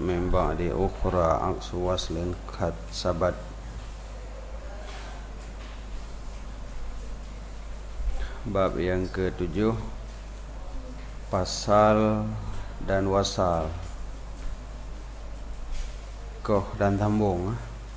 min ba'di ukhra aqsu waslin qad sabat. Bab yang ke-7, pasal dan wasal, koh dan sambung.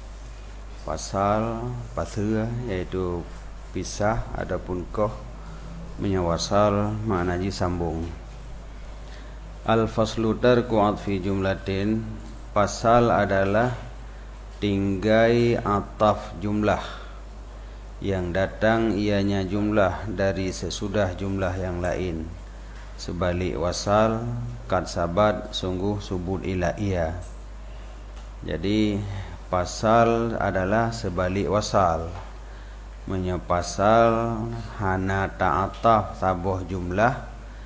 Pasal pathua iaitu pisah, adapun koh menyawasal maknanya sambung. Al-faslu tarku atfi jumlatin, pasal adalah tinggai ataf jumlah yang datang ianya jumlah dari sesudah jumlah yang lain. Sebalik wasal, kad sabat, sungguh subut ila ia. Jadi pasal adalah sebalik wasal. Menyapasal hana ta'ataf sabuh jumlah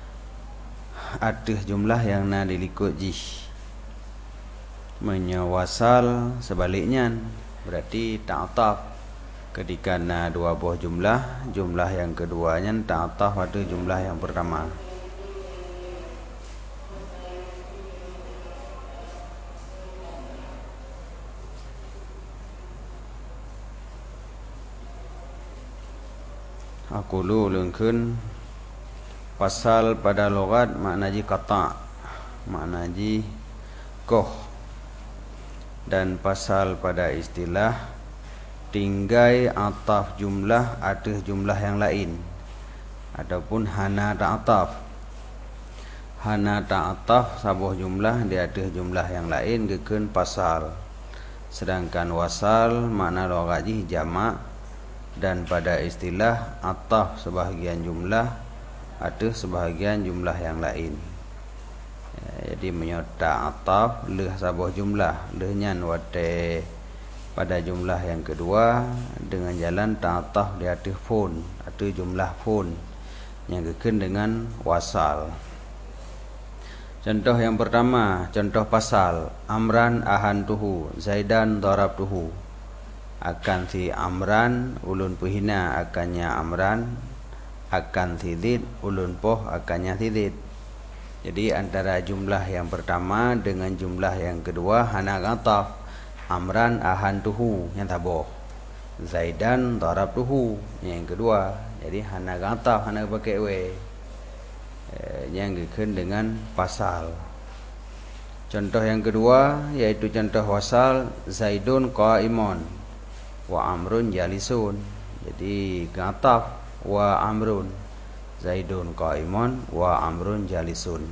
atas jumlah yang na dilikut jih. Menyawasal sebaliknya, berarti ta'ataf ketika na dua buah jumlah yang keduanya ta'ataf pada jumlah yang pertama. Aku lulungkan pasal pada logat maknaji kata, maknaji koh, dan pasal pada istilah tinggai ataf jumlah atas jumlah yang lain. Adapun hana ta'ataf, hana ta'ataf sabuh jumlah di atas jumlah yang lain gekeun pasal. Sedangkan wasal makna logatji jamak, dan pada istilah ataf sebahagian jumlah atas sebahagian jumlah yang lain. Jadi menyota ataf leh sabuh jumlah, lehnya wate pada jumlah yang kedua dengan jalan ta'ataf di atas fun atau jumlah fun yang gekeun dengan wasal. Contoh yang pertama, contoh pasal amran ahantuhu, zaidan darabtuhu. Akan si amran ulun puhina akannya amran, akan sidid ulun poh akannya sidid. Jadi antara jumlah yang pertama dengan jumlah yang kedua hana ataf. Amran ahantuhu yang taboh, zaidan darabtuhu yang kedua. Jadi hana ataf, hana pakai we, yang gekeun dengan pasal. Contoh yang kedua yaitu contoh wasal zaidun qaimun wa amrun jalisun. Jadi ataf wa amrun, zaidun qaimun wa amrun jalisun.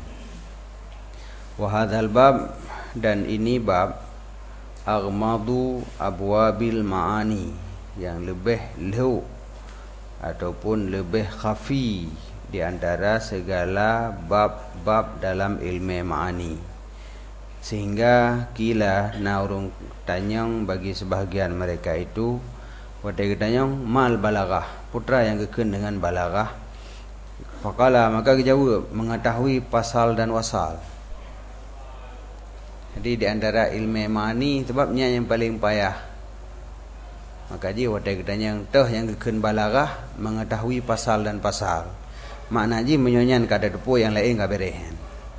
Wa hadzal bab, dan ini bab aghmadu abwabil ma'ani, yang lebih leu ataupun lebih khafi di antara segala bab-bab dalam ilmu ma'ani. Sehingga kila naurung tanyang bagi sebahagian mereka itu wadai tanyang mal balaghah, putra yang gekeun dengan balaghah. Faqala, maka dijawab mengetahui pasal dan wasal. Jadi di antara ilmu ma'ani sebabnya yang paling payah. Maka ji wadai tanyang teh yang gekeun balaghah mengetahui pasal dan pasal. Makna ji menyonyan kada depo yang lain ka berehen.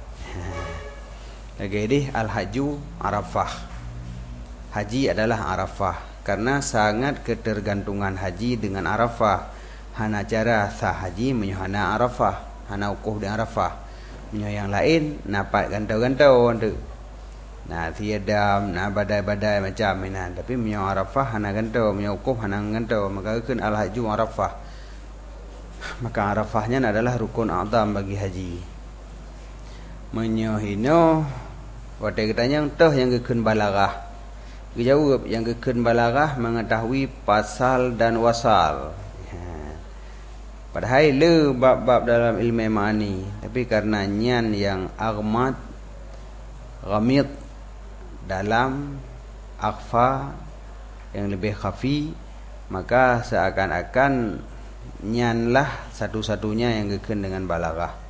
Jadi al-haju Arafah. Haji adalah Arafah karena sangat ketergantungan haji dengan Arafah. Hana cara sah haji menyuhana Arafah, hana ukuf di Arafah. Menyo yang lain napak gantau-gantau tu. Nah tiadam, nah badai-badai macam minan, tapi menyo Arafah hana gantau, menyo ukuf hana gantau, maka keun al-haju Arafah. Maka Arafahnya adalah rukun a'zam bagi haji. Menyo hino wadai katanya toh yang gekeun balaghah. Dijawab yang gekeun balaghah mengetahui pasal dan wasal. Padahal le bab-bab dalam ilmu ma'ani, tapi karena nyan yang aghmad, ghamid, dalam, akhfa, yang lebih khafi, maka seakan-akan nyanlah satu-satunya yang gekeun dengan balaghah.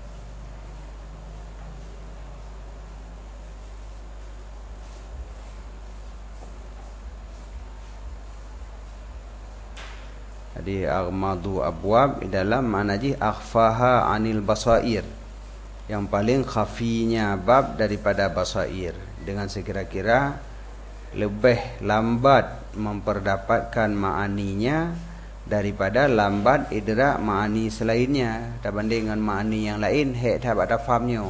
Jadi aghmadu abwab dalam maknaji akhfaha anil basair, yang paling khafinya bab daripada basair. dengan sekira-kira lebih lambat memperdapatkan ma'aninya daripada lambat idrak ma'ani selainnya, berbanding dengan ma'ani yang lain hek tak ada fahamnya.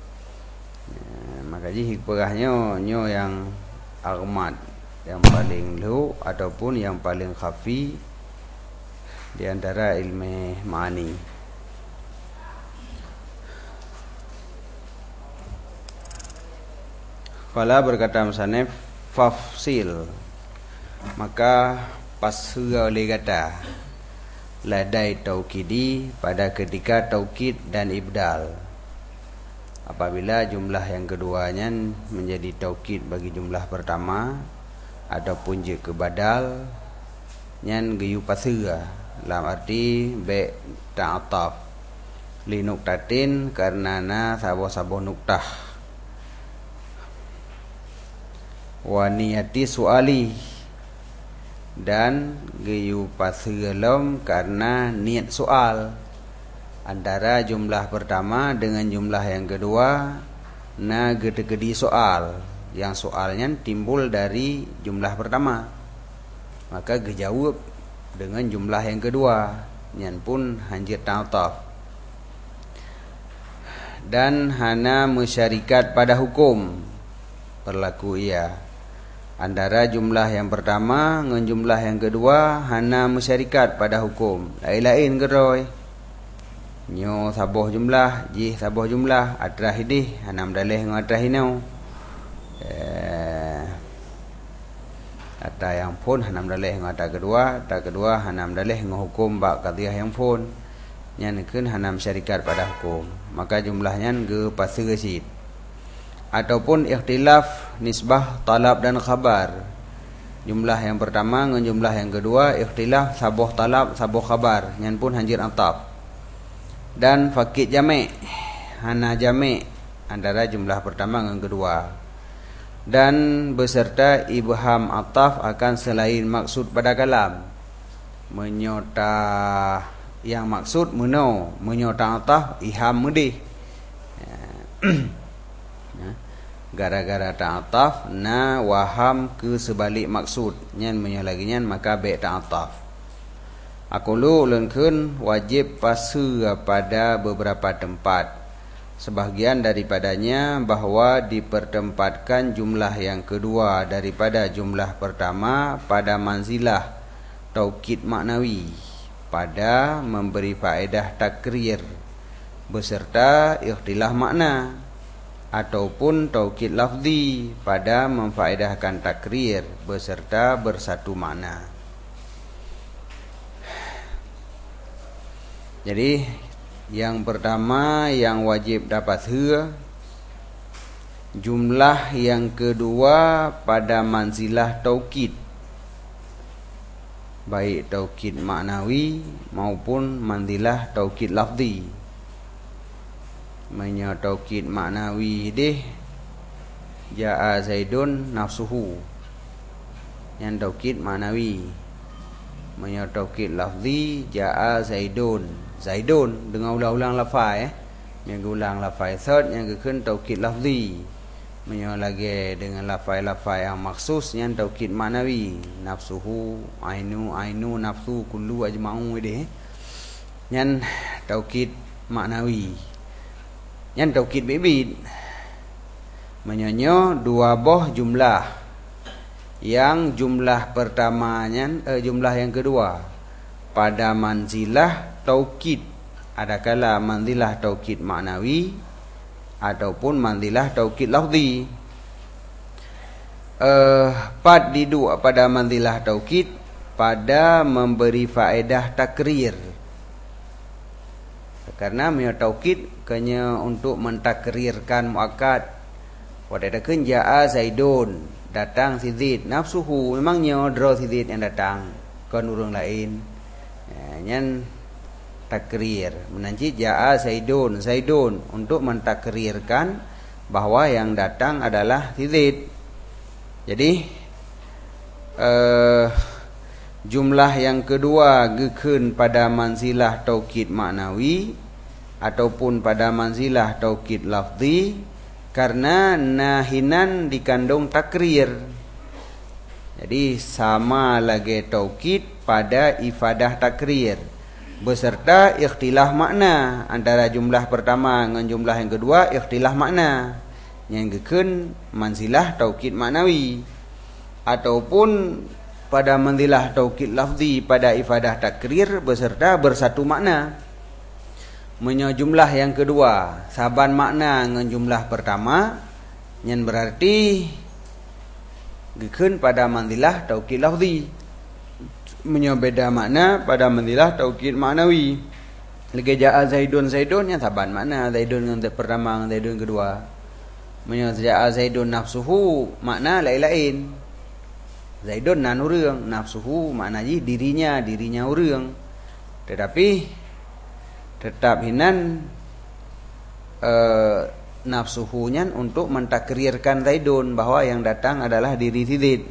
Maka ji hikmahnya nyo yang aghmat, yang paling lu ataupun yang paling khafi di antara ilmu ma'ani. Qala berkata musannif fafsil, maka pasra oleh kata ladai taukidi pada ketika taukid dan ibdal. Apabila jumlah yang keduanya menjadi taukid bagi jumlah pertama ataupun je ke badal nyan geyu pasra, dalam arti be ta'ataf li nuktatin karena sabo-sabo nuktah wa niyati suali, dan geyu pasgelom karena niat soal antara jumlah pertama dengan jumlah yang kedua. Na gede-gede soal, yang soalnya timbul dari jumlah pertama, maka gejawab dengan jumlah yang kedua, nyan pun hanjir ta'ataf. Dan hana musyarikat pada hukum berlaku ia antara jumlah yang pertama dengan jumlah yang kedua, hana musyarikat pada hukum. Lain-lain geroy nyo saboh jumlah, jih saboh jumlah, atrah hidih hanam dalih dengan atrah hinau. Atrah yang pun hanam dalih dengan atrah kedua hanam dalih dengan hukum bak qadhiyah yang pun nyanikeun hanam syarikat pada hukum, maka jumlahnya ge pasir sid. Ataupun ikhtilaf nisbah talab dan khabar, jumlah yang pertama dengan jumlah yang kedua ikhtilaf saboh talab saboh khabar, nyan pun hanjir ataf. Dan fakid jami', hana jami' antara jumlah pertama dengan kedua, dan beserta ibham ataf akan selain maksud pada kalam, menyota yang maksud meno, menyota ataf iham mudih. Gara-gara ta'ataf na waham ke sebalik maksud nyan menyalaginya, maka be ta'ataf. Aqulu ulunkeun wajib pasra pada beberapa tempat, sebahagian daripadanya bahwa dipertempatkan jumlah yang kedua daripada jumlah pertama pada manzilah taukid maknawi, pada memberi faedah takrir beserta ikhtilaf makna, ataupun taukid lafzi pada memfaedahkan takrir beserta bersatu makna. Jadi yang pertama yang wajib dapat jumlah yang kedua pada manzilah taukid, baik taukid maknawi maupun manzilah taukid lafzi. Manya taukid maknawi deh jaa zaidun nafsuhu, yang taukid maknawi. Manya taukid lafzi jaa zaidun dengan ulang-ulang lafaz yang ulang lafaz third yang keun taukid lafzi. Manya lagi dengan lafaz-lafaz yang maksus yang taukid maknawi, nafsuhu ainu nafsu kullu ajma'u deh yang taukid maknawi. Yang taukid bibit menyonyo dua boh jumlah, yang jumlah pertamanya jumlah yang kedua pada manzilah taukid, adakala manzilah taukid maknawi ataupun manzilah taukid lafzi. Diduk pada manzilah taukid pada memberi faedah takrir, karena punya taukid kanya untuk mentakrirkan muakkad. Wadadakeun jaa zaidun, datang si Zaid, nafsuhu memangnya draw si Zaid yang datang, kan urang lain. Nyan takrir menanci jaa zaidun untuk mentakrirkan bahwa yang datang adalah si Zaid. Jadi jumlah yang kedua gekeun pada manzilah taukid maknawi ataupun pada manzilah taukid lafzi, Karena nahinan dikandung takrir. Jadi sama lagi taukid pada ifadah takrir beserta ikhtilaf makna antara jumlah pertama dengan jumlah yang kedua, ikhtilaf makna yang gekeun manzilah taukid maknawi ataupun pada manzilah taukid lafzi pada ifadah takrir beserta bersatu makna. Menyo jumlah yang kedua saban makna dengan jumlah pertama yang berarti gekeun pada manzilah taukid lafzi. Menyo beda makna pada manzilah taukid maknawi. Lagi ja'a Zaidun yang saban makna Zaidun yang pertama dengan Zaidun kedua. Menyo ja'a Zaidun nafsuhu makna lain-lain. Zaidun nan urang, nafsuhu makna dirinya urang. Tetapi tetap hinan nafsuhunya untuk mentakrirkan Zaidun bahwa yang datang adalah diri Zaid.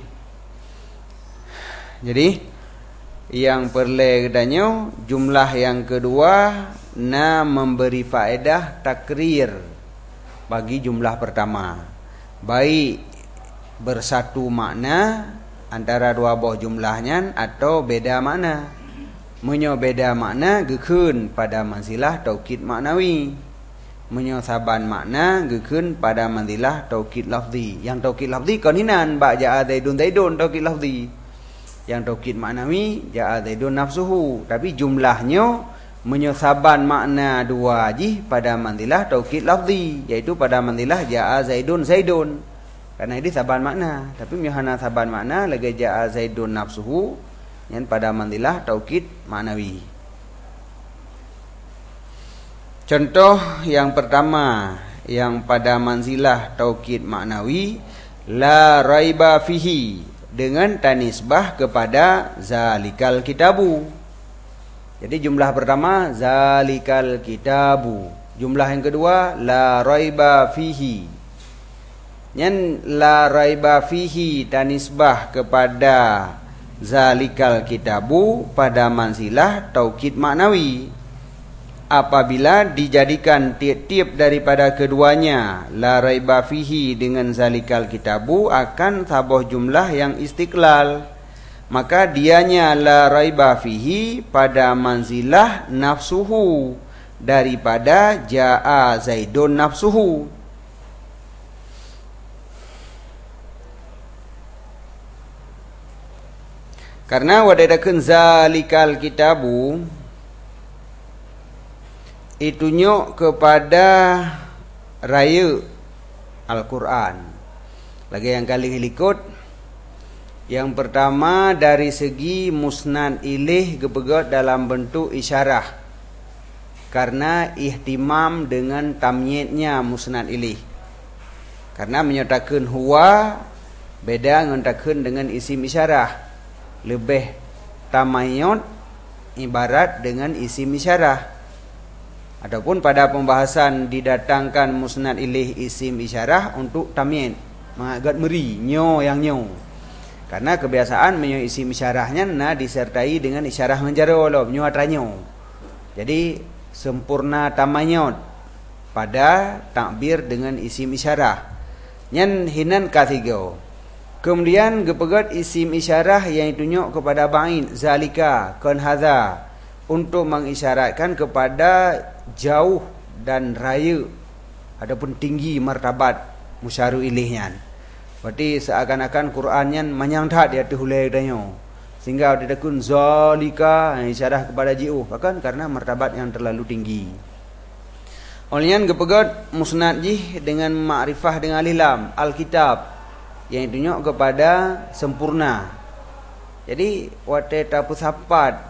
Jadi yang perlu kedanyo jumlah yang kedua memberi faedah takrir bagi jumlah pertama, baik bersatu makna antara dua buah jumlahnya atau beda makna. Menyo beda makna gekeun pada manzilah taukid maknawi. Menyo saban makna gekeun pada manzilah taukid lafzi. Yang taukid lafzi kon hinan ba ja'a Zaidun taukid lafzi. Yang taukid maknawi ja'a Zaidun nafsuhu. Tapi jumlahnya menyo saban makna dua ji pada manzilah taukid lafzi, yaitu pada manzilah ja'a Zaidun. Karena ini saban makna, tapi mihana saban makna lagi ja'a Zaidun nafsuhu yang pada manzilah taukid maknawi. Contoh yang pertama yang pada manzilah taukid maknawi, la raiba fihi dengan tanisbah kepada zalikal kitabu. Jadi jumlah pertama zalikal kitabu, jumlah yang kedua la raiba fihi. Yang la raiba fihi tanisbah kepada zalikal kitabu pada manzilah taukid maknawi. Apabila dijadikan tiap-tiap daripada keduanya la raiba fihi dengan zalikal kitabu akan sabuh jumlah yang istiqlal, maka dianya la raiba fihi pada manzilah nafsuhu daripada ja'a Zaidun nafsuhu. Karena wadadakeun zalikal kitabu itunya kepada raya Al-Quran. Lagi yang kali likut, yang pertama dari segi musnad ilih gepegot dalam bentuk isyarah, karena ihtimam dengan tamyidnya musnad ilih. Karena menyatakan huwa beda ngontakeun dengan isim isyarah, lebih tamayud ibarat dengan isim isyarah. Adapun pada pembahasan didatangkan musnad ilih isim isyarah untuk tamyid, mengagat meri nyo yang nyo. Karena kebiasaan menyo isim isyarahnya disertai dengan isyarah menjaro lo nyo atranyo. Jadi sempurna tamayud pada takbir dengan isim isyarah. Nyen hinan katiga. Kemudian gepegat isim isyarah yang ditunjuk kepada ba'in zalika kon hadza untuk mengisyaratkan kepada jauh dan raya, adapun tinggi martabat musyaru ilihnya. Berarti seakan-akan Qurannya menyangtat dia tuhulai danyo, sehingga tidak kun zalika isyarah kepada ji'u, bahkan karena martabat yang terlalu tinggi. Olehnya gepegat musnad jih dengan ma'rifah dengan lilam alkitab yang ditunjuk kepada sempurna. Jadi wate tapu sapat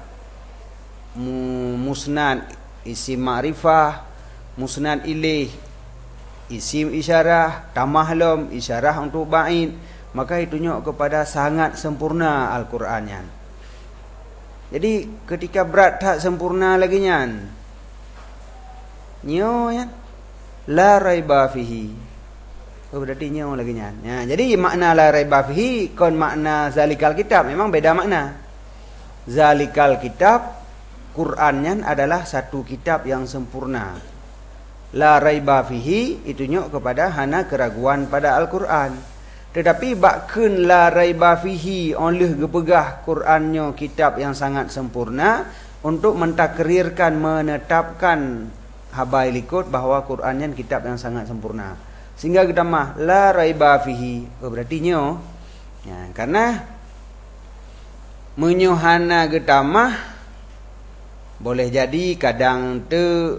musnad isim ma'rifah, musnad ilih isim isyarah, tamahlum isyarah untuk ba'in, maka ditunjuk kepada sangat sempurna Al-Qur'annya. Jadi ketika berat tak sempurna lagi nyan nyo ya la raiba fihi, berarti nyo lagi nyan ya. Jadi makna la raiba fihi kon makna zalikal kitab memang beda makna. Zalikal kitab Qur'annya adalah satu kitab yang sempurna. la raiba fihi itu nyok kepada hana keraguan pada Al-Quran. Tetapi bakkeun la raiba fihi oleh gepegah Qurannya kitab yang sangat sempurna untuk mentakrirkan, menetapkan habai likut bahawa Qurannya kitab yang sangat sempurna. Sehingga kita mah la raiba fihi berarti nyo ya, karena menyohana getamah boleh jadi kadang tu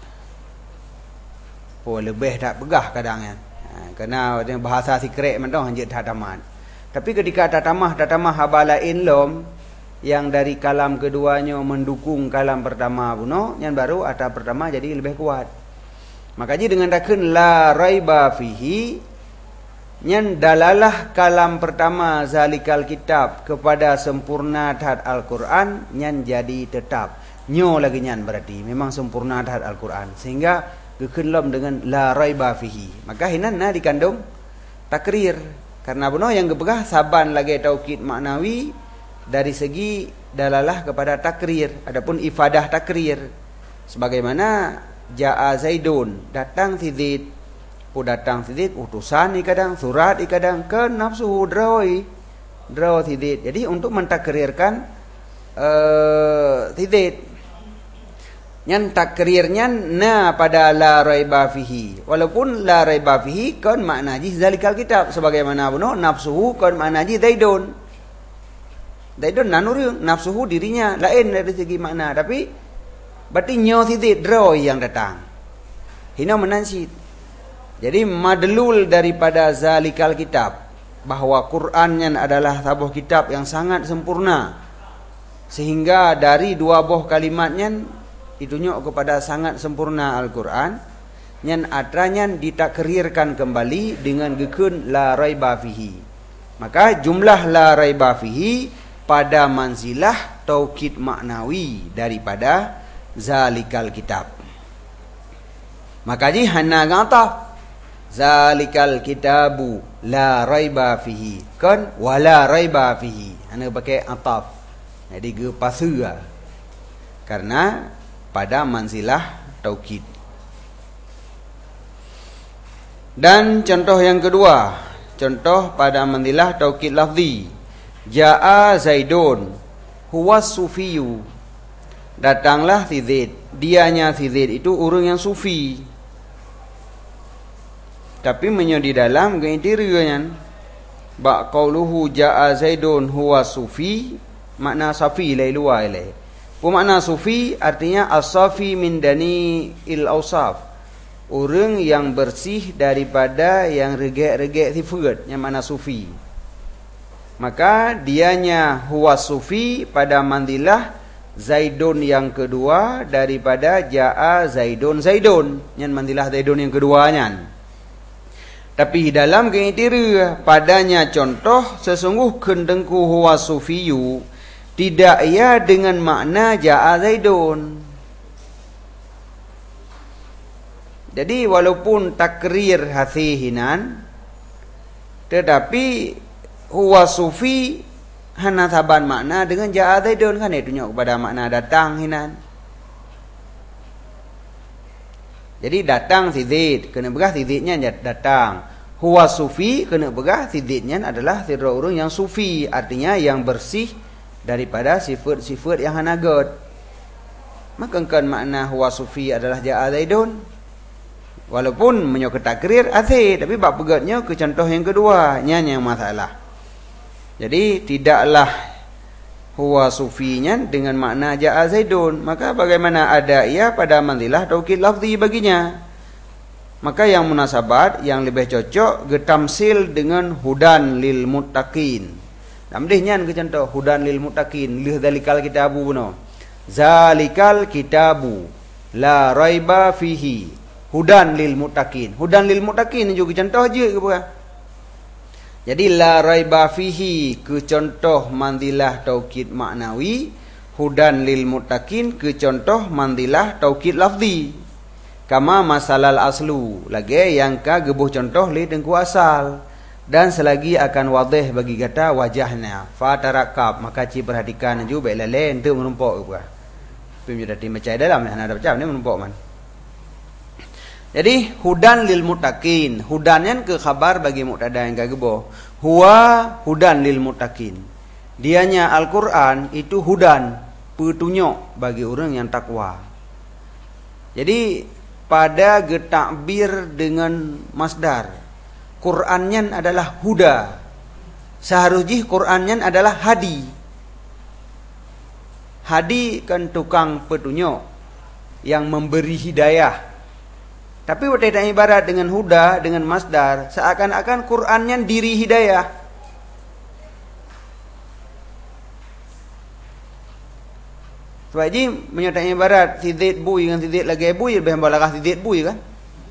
lebih tak pegah kadangnya. Kerana bahasa secret man dah hanjit tataman. Tapi ketika tatamah haba lain lom yang dari kalam keduanya mendukung kalam pertama puno, yang baru atap pertama jadi lebih kuat. Makanya dengan takun la raiba fihi nyan dalalah kalam pertama zalikal kitab kepada sempurna terhadap Al-Quran nyan jadi tetap. Nyo lagi nyan berarti memang sempurna terhadap Al-Quran. Sehingga kekenlam dengan la raiba fihi. Maka hinan dikandung takrir. Karena benar yang kepegah saban lagi taukid maknawi dari segi dalalah kepada takrir. Adapun ifadah takrir sebagaimana ja'a Zaidun, datang Zaid. Datang Zaid utusan ikadang, surat ikadang ke nafsu draw Zaid. Jadi untuk mentakrirkan Zaid nyan takrirnya na pada la raiba fihi. Walaupun la raiba fihi kan makna ji zalikal kitab sebagaimana benar nafsuhu kan makna ji Zaidun. Zaidun nanurung nafsuhu dirinya lain dari segi makna, tapi berarti nyo Zaid draw yang datang. Hina menansid. Jadi madlul daripada zalikal kitab bahawa Qurannya adalah sebuah kitab yang sangat sempurna. Sehingga dari dua buah kalimatnya itunya kepada sangat sempurna Al-Quran. Nyan atranya ditakrirkan kembali dengan gekun la raiba fihi. Maka jumlah la raiba fihi pada manzilah taukid maknawi daripada zalikal kitab. Makanya hana ngata zalikal kitabu la raiba fihi kan wala raiba fihi. Hana pakai ataf. Jadi ge pasua. Karena pada manzilah taukid. Dan contoh yang kedua, contoh pada manzilah taukid lafzi. Ja'a Zaidun huwa sufiyu. Datanglah si Zaid. Dianya si Zaid itu orang yang sufi. Tapi menyodi dalam interiornya ba qauluhu jaa Zaidun huwa sufi, makna safi lai luar lai. Makna sufi artinya as-safi min dani il awsaf. Orang yang bersih daripada yang regek-regek sifat, yang mana sufi. Maka dianya huwa sufi pada mandilah Zaidun yang kedua daripada jaa Zaidun yang mandilah Zaidun yang keduanya. Tapi dalam kriteria padanya contoh sesungguh kendengku huwa sufiyu tidak ia dengan makna ja'a Zaidun. Jadi walaupun takrir hasihinan tetapi huwa sufi hana saban makna dengan ja'a Zaidun kan itu tunjuk kepada makna datang hinan. Jadi datang si Zaid, kena begah si Zaidnya datang. Huwa sufi, kena begah si Zaidnya adalah si orang yang sufi, artinya yang bersih daripada sifat-sifat yang hanagat. Maka kan makna huwa sufi adalah ja'a Zaidun. Walaupun menyokot takrir asih, tapi bab pegatnya ke contoh yang kedua, yang masalah. Jadi tidaklah huwa sufinya dengan makna ja'a Zaidun. Maka bagaimana ada ia pada manzilah taukid lafzi baginya. Maka yang munasabat, yang lebih cocok getamsil dengan hudan lil muttaqin. Namdihnya ke contoh hudan lil muttaqin, lih zalikal kitabu benar. Zalikal kitabu la raiba fihi hudan lil muttaqin. Hudan lil muttaqin juga contoh aja ke bukan? Jadi la raiba fihi ke contoh manzilah taukid maknawi, hudan lil muttaqin ke contoh manzilah taukid lafzi. Kama masalal aslu, lagi yang ka gebuh contoh li tengku asal. Dan selagi akan wadih bagi kata wajahnya fa tarakab, maka ci perhatikan juga baik lele untuk menumpuk ke bukan. Tapi menjadi macam dalam yang ada macam ni menumpuk man. Jadi hudan lil muttaqin. Hudannya ke khabar bagi mubtada yang kagebo. Huwa hudan lil muttaqin. Dianya Al-Qur'an itu hudan, petunjuk bagi orang yang takwa. Jadi pada getakbir dengan masdar. Qur'annya adalah huda. Seharusnya Qur'annya adalah hadi. Hadi kan tukang petunjuk yang memberi hidayah. Tapi tidak ibarat dengan huda, dengan masdar, seakan-akan Qur'annya diri hidayah. Sebab ini menyatakan ibarat tidik bui dengan tidik lagi bui, lebih balagah tidik bui kan?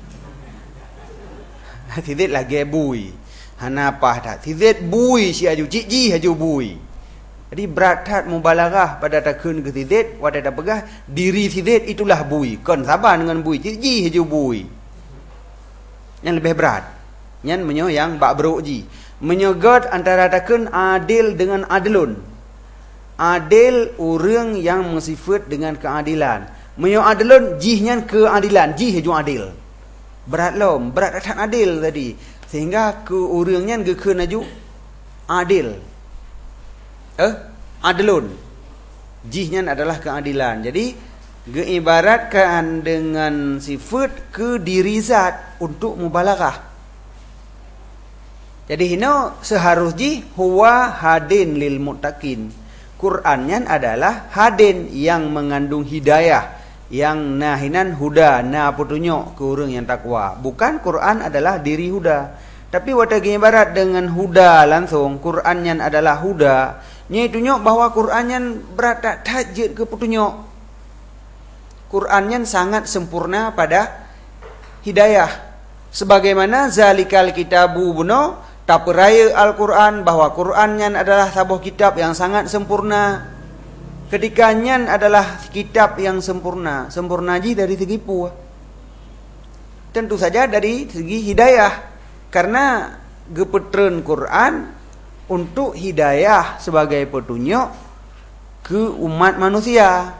Tidik lagi bui. Hana apa tak? Tidik bui si aju cik aju bui. Jadi berat tak mubalagah pada takun ke tidik, wadah dah pegah diri tidik itulah bui. Kon sabar dengan bui, ji hiju bui. Yang lebih berat. Yang menyo yang bak beruk ji. Menyogot antara takun adil dengan adilun. Adil orang yang mensifat dengan keadilan. Menyo adilun jihnya keadilan, ji hiju adil. Berat lom, berat tak adil tadi. Sehingga ke orangnya ke naju adil. Adlun. Jihnya adalah keadilan. Jadi diibaratkan dengan sifat ke diri zat untuk mubalaghah. Jadi hino seharusnya huwa hadin lil muttaqin. Qur'annya adalah hadin yang mengandung hidayah, yang nahinan huda, na petunjuk ke orang yang takwa. Bukan Qur'an adalah diri huda. Tapi wadah ibarat dengan huda langsung, Qur'annya adalah huda. Nya tunjuk bahawa Qur'annya berat tak tajud ke petunjuk. Qur'annya sangat sempurna pada hidayah. Sebagaimana zalikal kitabu buno taperaya Al-Qur'an bahawa Qur'annya adalah sebuah kitab yang sangat sempurna. Ketikanya adalah kitab yang sempurna. Sempurna ji dari segi pu. Tentu saja dari segi hidayah. Karena gepetren Qur'an untuk hidayah sebagai petunjuk ke umat manusia.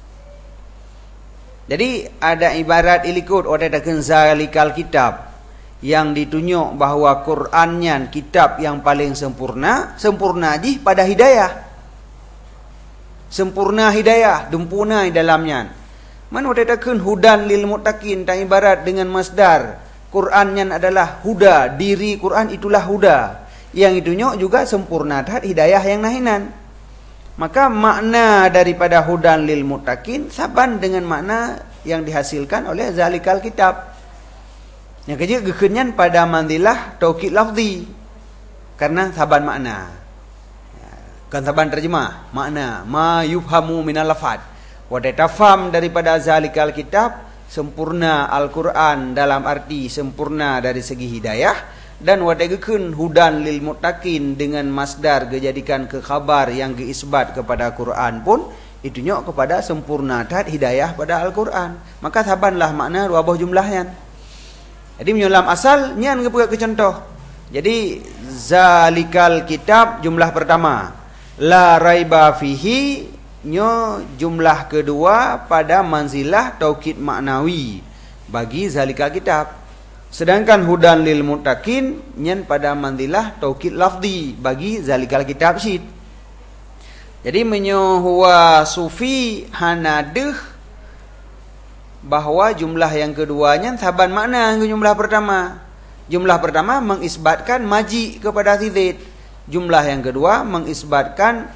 Jadi ada ibarat ilikut ada zalikal kitab yang ditunjuk bahawa Qur'annya kitab yang paling sempurna, sempurna ji pada hidayah. Sempurna hidayah, dempuna di dalamnya. Man ada hudan lil muttaqin tak ibarat dengan masdar. Qur'annya adalah huda, diri Qur'an itulah huda. Yang itunyo juga sempurna terhadap hidayah yang nahinan. Maka makna daripada hudan lil muttaqin saban dengan makna yang dihasilkan oleh zalikal kitab. Yang kerja gekenyan pada mandilah taukid lafzi. Karena saban makna. Kan saban terjemah, makna ma yufhamu minal lafad. Wadah tafham daripada zalikal kitab sempurna Al-Quran dalam arti sempurna dari segi hidayah. Dan wadagakun hudan lil muttaqin dengan masdar dijadikan ke khabar yang geisbat kepada Quran pun itunya kepada sempurna terhadap hidayah pada Al-Quran. Maka sabanlah makna dua buah jumlahnya. Jadi menyolam asal nyan kebuka ke contoh. Jadi zalikal kitab jumlah pertama, la raiba fihi nyo jumlah kedua pada manzilah taukid maknawi bagi zalikal kitab. Sedangkan hudan lil muttaqin nyen pada manzilah taukid lafzi bagi zalikal kitab syid. Jadi menyo huwa sufi hanadeh bahawa jumlah yang keduanya saban makna ke jumlah pertama. Jumlah pertama mengisbatkan maji kepada zid. Jumlah yang kedua mengisbatkan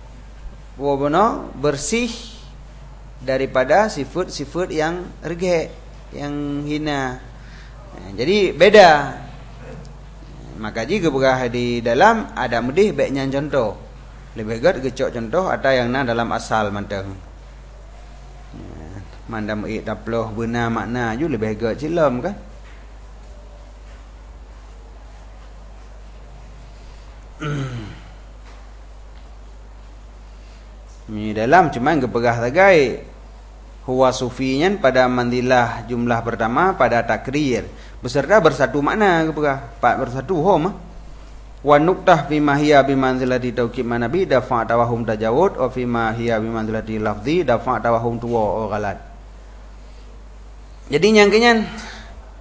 bersih daripada sifat-sifat yang regeh, yang hina. Jadi beda. Maka jika berah di dalam ada mudih baiknya contoh. Lebih baik gecok contoh ada yang na dalam asal manteng. Mandam ik taploh benar makna ju lebih baik cilam kan. Ini dalam cuma geperah tagai huwa sufinya pada mandilah jumlah pertama pada takrir beserta bersatu makna geperah pak bersatu hom wa nuqtah fi ma hiya bi manzilati tauqid manabi dafa tawahum tajawud wa fi ma hiya bi manzilati lafzi dafa tawahum tuwa o galat. Jadi nyangkanya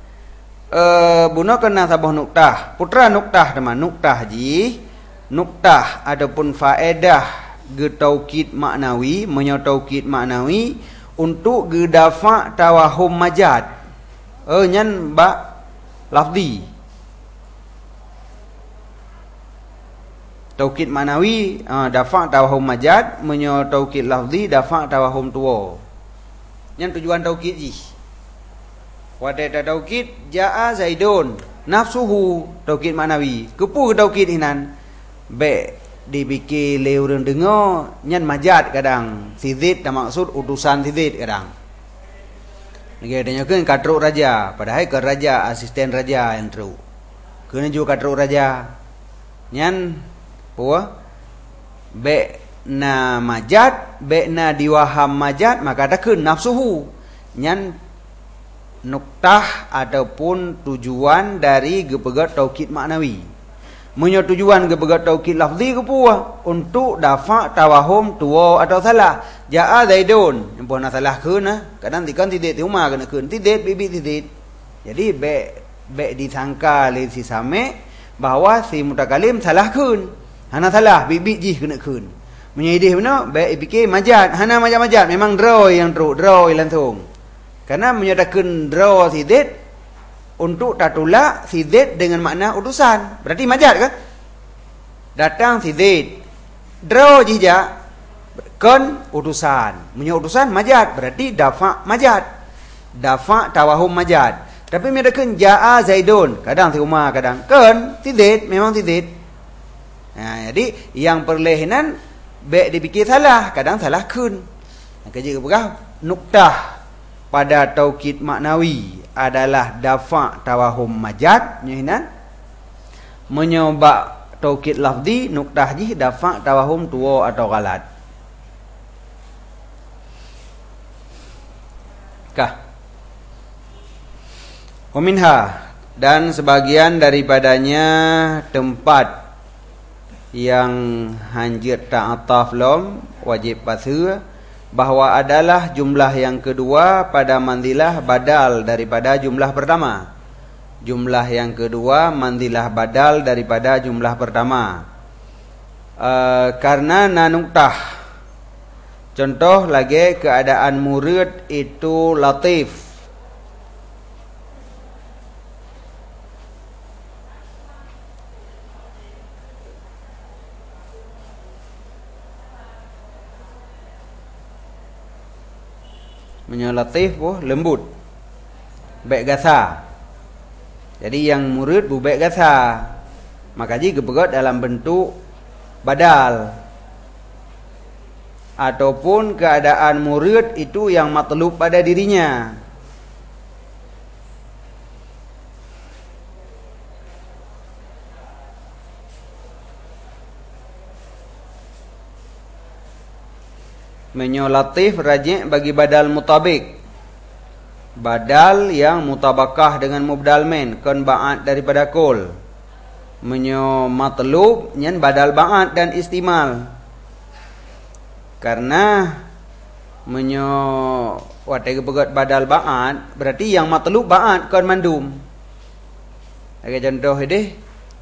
Buna kena sabah nuktah. Putra nuktah teman. Nuktah ji. Nuktah adapun faedah getaukid maknawi, menyataukid maknawi untuk gedafa tawahum majad. Nyan ba lafzi. Taukid maknawi dafa tawahum majad, menyataukid lafzi dafa tawahum tuwa. Nyan tujuan taukid ji. Wadai taukid jaa zaidun nafsuhu taukid maknawi. Kepu taukid hinan be dibikin leureun dengar nyan majad kadang sidid dah maksud utusan sidid kadang. Nggih tanyakeun katruk raja padahal ke raja asisten raja yang teruk. Keuna juga katruk raja. Nyan puah be na majad be na diwaham majad maka takeun nafsuhu. Nyan nuktah ataupun tujuan dari gepegat taukid maknawi. Punya tujuan gepegat taukid lafzi ke puah untuk dafa tawahum tuwa atau salah. Jaa zaidun, nyempurna salah keuna, kadang tikan tidit rumah kena keun tidit bibit tidit. Jadi be disangka le si same bahawa si mutakalim salah keun. Hana salah bibit jih kena keun. Menyidih benar be fikir majad, hana majad memang draw yang teruk, draw langsung. Karena menyatakan draw sidid untuk tatula sidid dengan makna utusan. Berarti majad kan? Datang sidid. Draw jija kan utusan. Punya utusan majad. Berarti dafa majad. Dafa tawahum majad. Tapi menyatakan jaa zaidun. Kadang rumah kadang kan sidid. Memang sidid. Nah, jadi yang perlehinan be dipikir salah. Kadang salah kun. Kerja kepegah nuktah pada taukid maknawi adalah dafa tawahum majad nyihinan menyoba taukid lafzi nuktah ji dafa tawahum tuwa atau galat kah waminha dan sebagian daripadanya tempat yang hanjir ta'ataf lom wajib pasir bahawa adalah jumlah yang kedua pada manzilah badal daripada jumlah pertama. Jumlah yang kedua manzilah badal daripada jumlah pertama. Karena nanuktah. Contoh lagi keadaan murid itu latif. Menyalatif lembut baik gasa. Jadi yang murid baik gasa maka jika gepegat dalam bentuk badal ataupun keadaan murid itu yang matlub pada dirinya. Menyolatif rajih bagi badal mutabik. Badal yang mutabakah dengan mubdal min kon ba'at daripada kul. Menyo matlub nyen badal ba'at dan istimal. Karena menyo watai kepegat badal ba'at berarti yang matlub ba'at kon mandum. Lagi contoh ini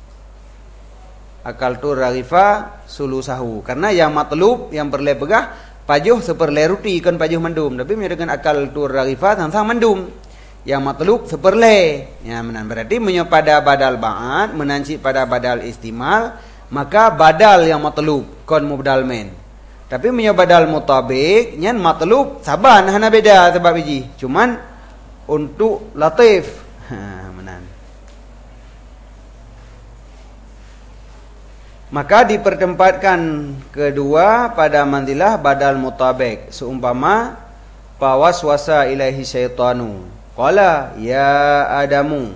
akal tu raghifa sulusahu. Karena yang matlub yang perle pegah pajuh seperle ruti kan pajuh mandum tapi dengan akal tur ragifat sang mandum yang matlub seperle ya menan berarti pada badal ba'at menanci pada badal istimal maka badal yang matlub kon mubdal min tapi badal mutabik nyan matlub saban hana beda sebab biji cuman untuk latif menan maka dipertempatkan kedua pada manzilah badal mutabik seumpama pawaswasa ilaihi syaitanu qala ya adamu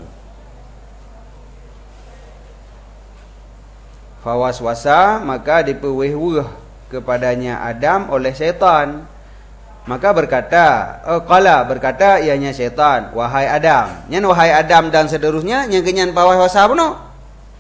pawaswasa maka diperweh-weh kepadanya Adam oleh syaitan maka berkata qala berkata ianya syaitan wahai Adam nyan wahai Adam dan seterusnya yang kenyan pawaswasa puno.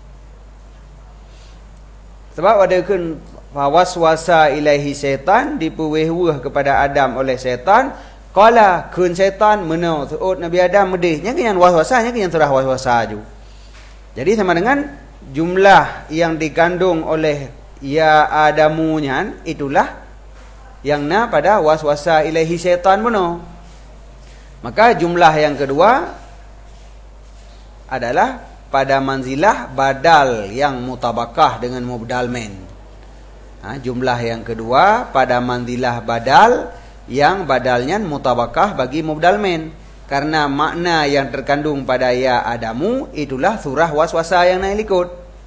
Sebab ada waswasa ilaihi syaitan diperweh-weh kepada Adam oleh syaitan Qala kun syaitan menau suut Nabi Adam medih. Nya yang waswasanya yang surah waswasa ju. Jadi sama dengan jumlah yang dikandung oleh ya Adamunyan itulah yang na pada waswasa ilahi syaitan menau. Maka jumlah yang kedua adalah pada manzilah badal yang mutabakah dengan mubdal men. Jumlah yang kedua pada manzilah badal yang badalnya mutabakah bagi mubdal men. Karena makna yang terkandung pada ya Adamu itulah surah waswasa yang naik likut.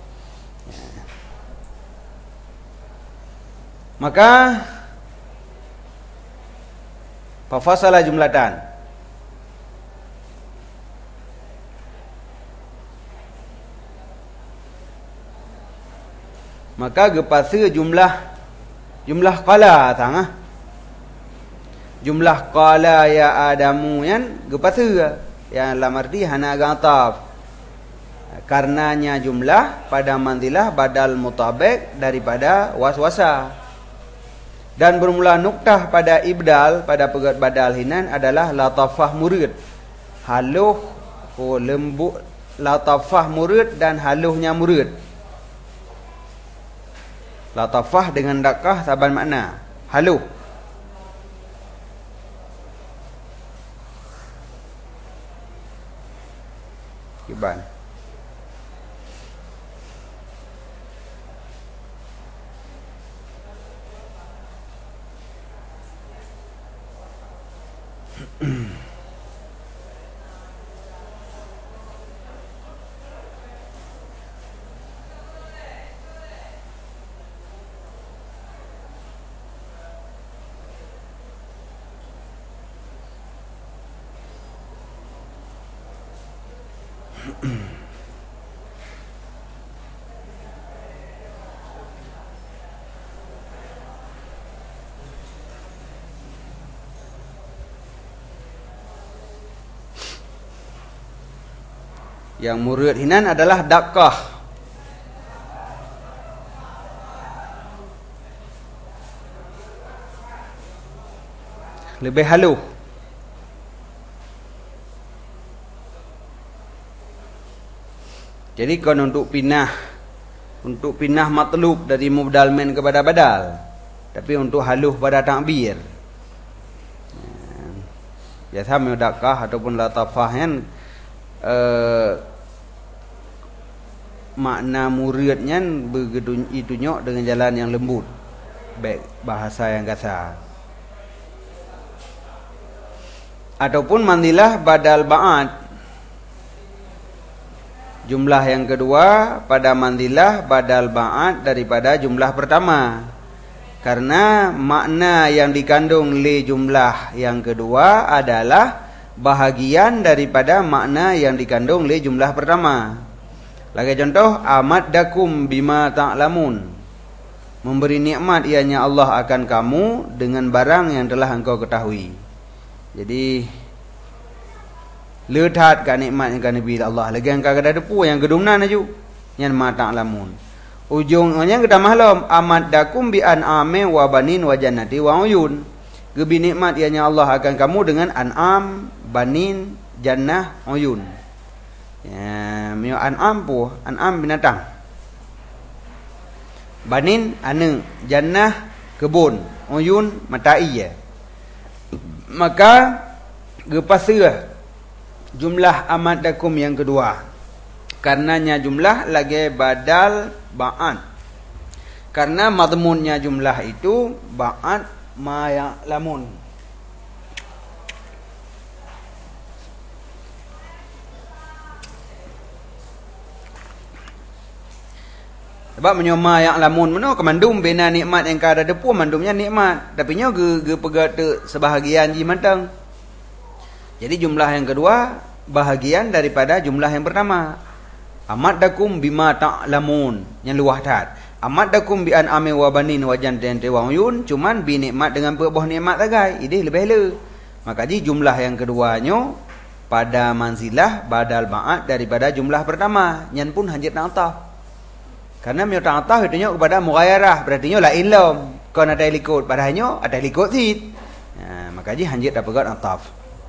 Maka fafasalah jumlatan. Maka gepasa jumlah qala tang jumlah qala ya Adamu yan gepasa yang dalam arti hana gantaf karenanya jumlah pada manzilah badal mutabik daripada waswasa. Dan bermula nuktah pada ibdal pada pegat badal hinan adalah latafah murid. Haluh lembut latafah murid dan haluhnya murid. Latafah dengan dakah saban makna. Haluh. Kiban. Yang murid hinan adalah dakah. Lebih haluh. Jadi kalau untuk pindah matlub dari mubdal men kepada badal, tapi untuk haluh pada takbir. Biasa dakah ataupun latafah kan makna muridnya begitu itunya dengan jalan yang lembut, baik bahasa yang kasar. Ataupun mandilah badal ba'at. Jumlah yang kedua pada mandilah badal ba'at daripada jumlah pertama. Karena makna yang dikandung li jumlah yang kedua adalah bahagian daripada makna yang dikandung li jumlah pertama. Lagi contoh, amat dakum bima ta'lamun. Memberi nikmat ianya Allah akan kamu dengan barang yang telah engkau ketahui. Jadi letat ka nikmat yang kan Nabi Allah. Lagi engkau kada depu yang gedumnan aju. Yang ma ta'lamun. Ujungnya kita maklum amat dakum bi an'ami wa banin wa jannati wa uyun. Gebi nikmat ianya Allah akan kamu dengan an'am, banin, jannah, uyun. Ya, mio an'am pu, an'am binatang. Banin ane, jannah kebun, uyun matai ya. Maka gepasirah jumlah amat dakum yang kedua. Karenanya jumlah lagi badal ba'at. Karena madmunnya jumlah itu ba'at ma ya'lamun. Sebab menyoma ya'lamun meno kemandum bina nikmat yang kada depu mandumnya nikmat, tapi nyo ge pegat sebahagian ji mantang. Jadi jumlah yang kedua bahagian daripada jumlah yang pertama. Amat dakum bima ta'lamun yang luah tat. Amat dakum bi an'ami wa banin wa jannati wa uyun, cuman bi nikmat dengan buah nikmat tagai. Ini lebih le. Maka ji jumlah yang keduanya pada manzilah badal ba'at daripada jumlah pertama. Nyan pun hanjit na'tah. Karena mio ta'tah itu kepada mughayarah, berarti nyo la ilm. Kon ada likut, padahnya ada likut sid. Nah, maka Maka ji hanjit dapat ataf.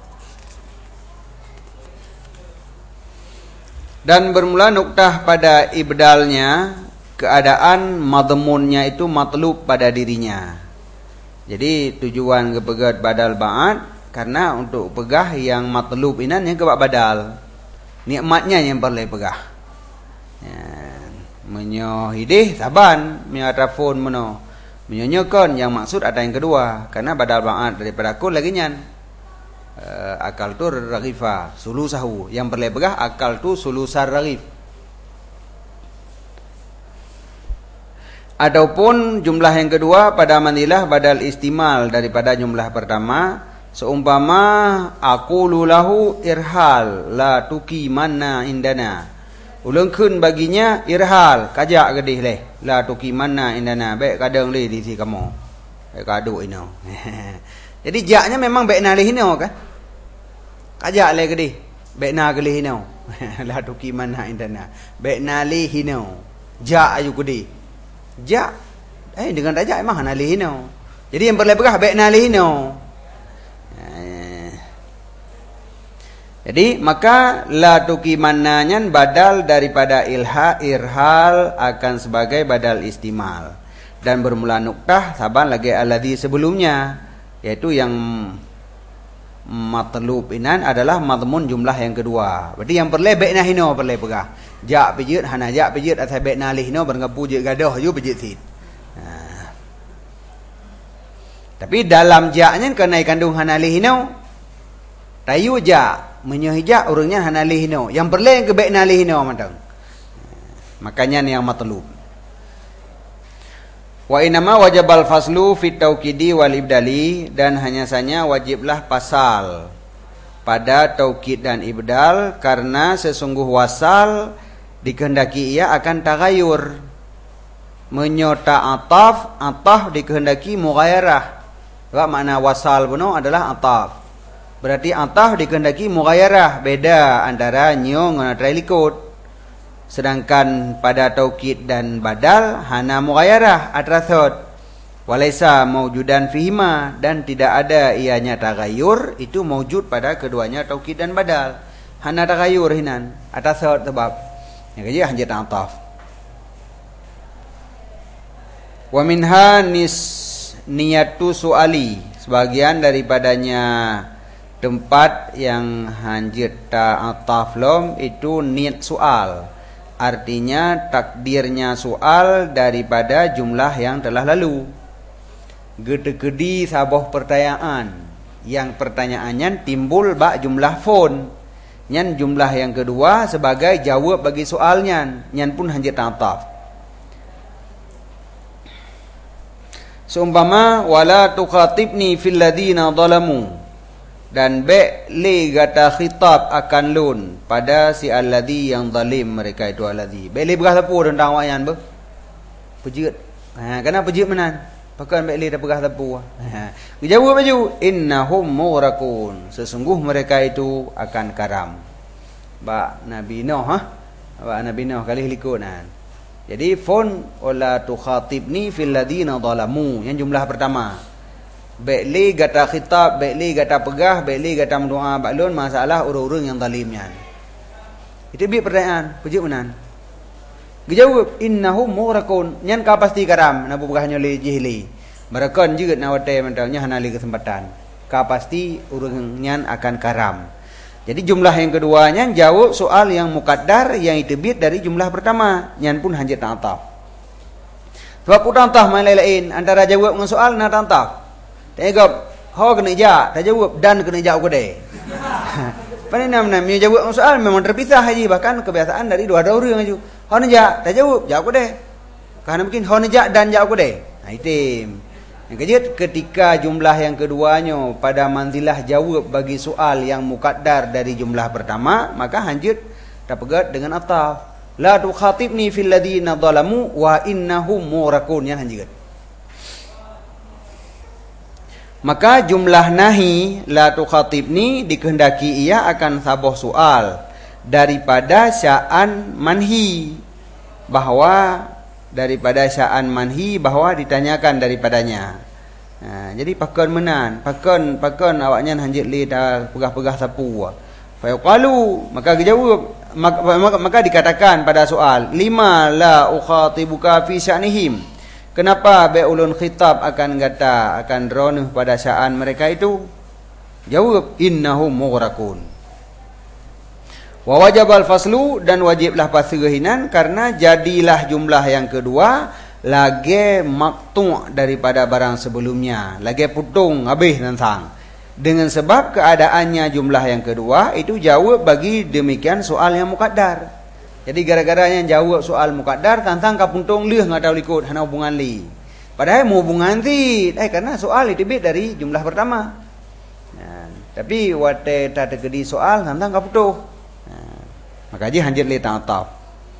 Dan bermula nuktah pada ibdalnya keadaan madmunnya itu matlub pada dirinya. Jadi tujuan kepegat badal ba'at karena untuk pegah yang matlub inan yang kebak badal. Nikmatnya yang perlu pegah. Ya, menyo hidih saban, menyo telefon meno. Menyonyokan yang maksud ada yang kedua karena badal ba'at daripada kun lagi nyan. Akal tu ragifa sulusahu yang perlu pegah akal tu sulusar ragif. Ataupun jumlah yang kedua pada manilah badal istimal daripada jumlah pertama, seumpama aqulu lahu irhal la tuki manna indana. Ulun kun baginya irhal kajak gedih leh la tuki manna indana baik kadang leh di si kamu. Baik kadu ino. Jadi jaknya memang baik nalih ino kan? Kajak leh gedih baik na gelih ino. La tuki manna indana. Baik nalih ino. Jak ayu gedih. Ja, dengan raja emang nalihino. Jadi yang perlu pegah baik nalihino. Jadi maka la tukimananyan badal daripada irhal akan sebagai badal istimal dan bermula nuktah saban lagi alladhi sebelumnya, yaitu yang matlub inan adalah madmun jumlah yang kedua. Berarti yang perlu baik nahino perlu pegah. Jak pijit hana jak pijit atas baik nalihino berngepu je gadoh ju pijit sit. Tapi dalam jaknya kena kandung hana lihino tayu jak menyohijak urangnya hana lihino. Yang perlu yang ke baik nalihino matang. Makanya yang matlub. Wa inama wajabal faslu fit taukidi wal ibdali, dan hanya saja wajiblah pasal pada taukid dan ibdal karena sesungguh wasal dikehendaki ia akan tagayur. Menyota ataf dikehendaki mughayarah. Apa makna wasal beno adalah ataf. Berarti ataf dikehendaki mughayarah, beda antara nyo dengan trailikut. Sedangkan pada taukid dan badal hana mughayarah atrathot. Walaisa maujudan fihima, dan tidak ada ianya tagayur itu maujud pada keduanya taukid dan badal. Hana tagayur hinan atrathot sebab yang kerja hanjat ataf. Wa minha niyatu suali, sebagian daripadanya tempat yang hanjat ataf lom itu niat soal. Artinya takdirnya soal daripada jumlah yang telah lalu. Gede-gede sabah pertanyaan, yang pertanyaannya timbul bak jumlah fon. Nyan jumlah yang kedua sebagai jawab bagi soalnya, nyan pun hanjat ataf. Seumpama wala tuqatibni fil ladina zalamu, dan be li gata khitab akan lun pada si alladhi yang zalim, mereka itu alladhi. Be li berah tepu tentang wayan be. Pejit. Kenapa pejit menan? Pakan be li dah berah tepu. Dijawab baju innahum mughrakun, sesungguh mereka itu akan karam. Ba Nabi Nuh ba Nabi Nuh kali likunan. Jadi fon wala tukhatibni fil ladina zalamu, yang jumlah pertama. Baikli gata khitab, baikli gata pegah, baikli gata mendoa baklun masalah urang-urang yang zalimnya. Itu bi pertanyaan, puji menan. Dijawab innahum mughrakun, nyan ka pasti karam, nabu pegahnya li jihli. Mereka juga nawate mentalnya hanali kesempatan. Ka pasti urang nyan akan karam. Jadi jumlah yang keduanya jawab soal yang muqaddar yang itibit dari jumlah pertama, nyan pun hanjat ataf. Sebab utantah main lain antara jawab dengan soal na tantah. Tengok, ho kena ijak, tak jawab dan kena ijak aku deh. Pada nama-nama jawab soal memang terpisah haji, bahkan kebiasaan dari dua orang aja. Ho nejak, tak jawab aku deh. Karena mungkin ho nejak dan jak aku deh. Nah itim. Yang kejut ketika jumlah yang keduanya pada manzilah jawab bagi soal yang muqaddar dari jumlah pertama, maka hanjut dapat dengan ataf. La tukhatibni fil ladina zalamu wa innahum mughrakun, yang hanjut. Maka jumlah nahi la tukhatibni dikehendaki ia akan sabah soal daripada sya'an manhi, bahwa daripada sya'an manhi bahwa ditanyakan daripadanya. Jadi pakon menan, pakon awaknya hanjit li dah pegah-pegah sapu. Fa qalu, maka dijawab, maka dikatakan pada soal, lima la ukhatibuka fi sya'nihim. Kenapa be ulun khitab akan kata akan ronuh pada sya'an mereka itu? Jawab, innahum mughraqun. Wa wajibal faslu, dan wajiblah paserahinan karena jadilah jumlah yang kedua lagi maktu' daripada barang sebelumnya, lagi putung habis nantang. Dengan sebab keadaannya jumlah yang kedua itu jawab bagi demikian soal yang muqaddar. Jadi gara-garanya jawab soal muqaddar tantang kapuntung leuh ngatau likut hana hubungan li. Padahal mau hubungan ti, karena soal itu bit dari jumlah pertama. Tapi wate tak terjadi soal tantang kaputuh. Maka ji hanjit li ta'ataf.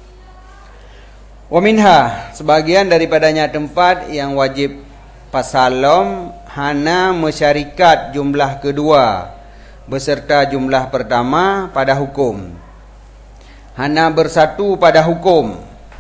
Wa minha, sebagian daripadanya tempat yang wajib pasalom hana masyarikat jumlah kedua beserta jumlah pertama pada hukum. Hana bersatu pada hukum.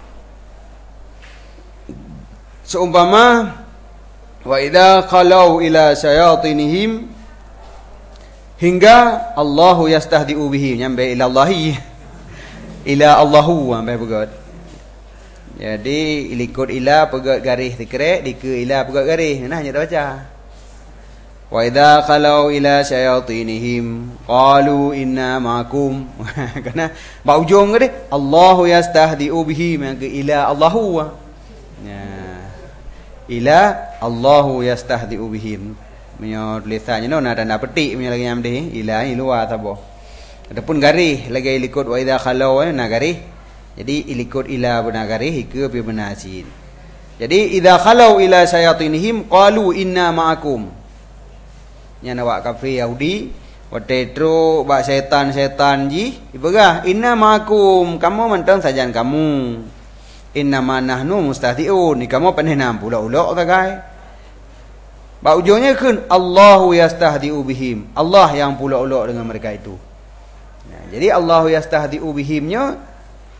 Seumpama wa idza khalau ila syayatinihim, hingga Allahu yastahdi'u bihi, nyampe ila Allahi ila Allahu sampai begot. Jadi ikut ila pegat garis dikerek, dike ila pegat garis. Nah hanya baca. Wa idza khalau ila syayatinihim qalu inna ma'akum. Karena ba ujung ke dia Allahu yastahdi'u bihi, maka ila Allahu. Ya. Ila Allahu yastahdi'u bihim. Menyo tulisannya no tanda petik punya lagi amde ila ni luar tabo. Adapun garis lagi ikut wa idza khalau na garis. Jadi ilikut ila benar garis ke bi benasin. Jadi idza khalau ila syayatinihim qalu inna ma'akum. Nya nawak kafir Yahudi watetro ba syaitan ji ibegah inna ma'akum, kamu mentang sajan kamu. Inna ma nahnu mustahzi'un, ni kamu penenam pula-ulok tagai. Ba ujungnya kan Allahu yastahzi'u bihim, Allah yang pula-ulok dengan mereka itu. Nah, jadi Allahu yastahzi'u bihimnya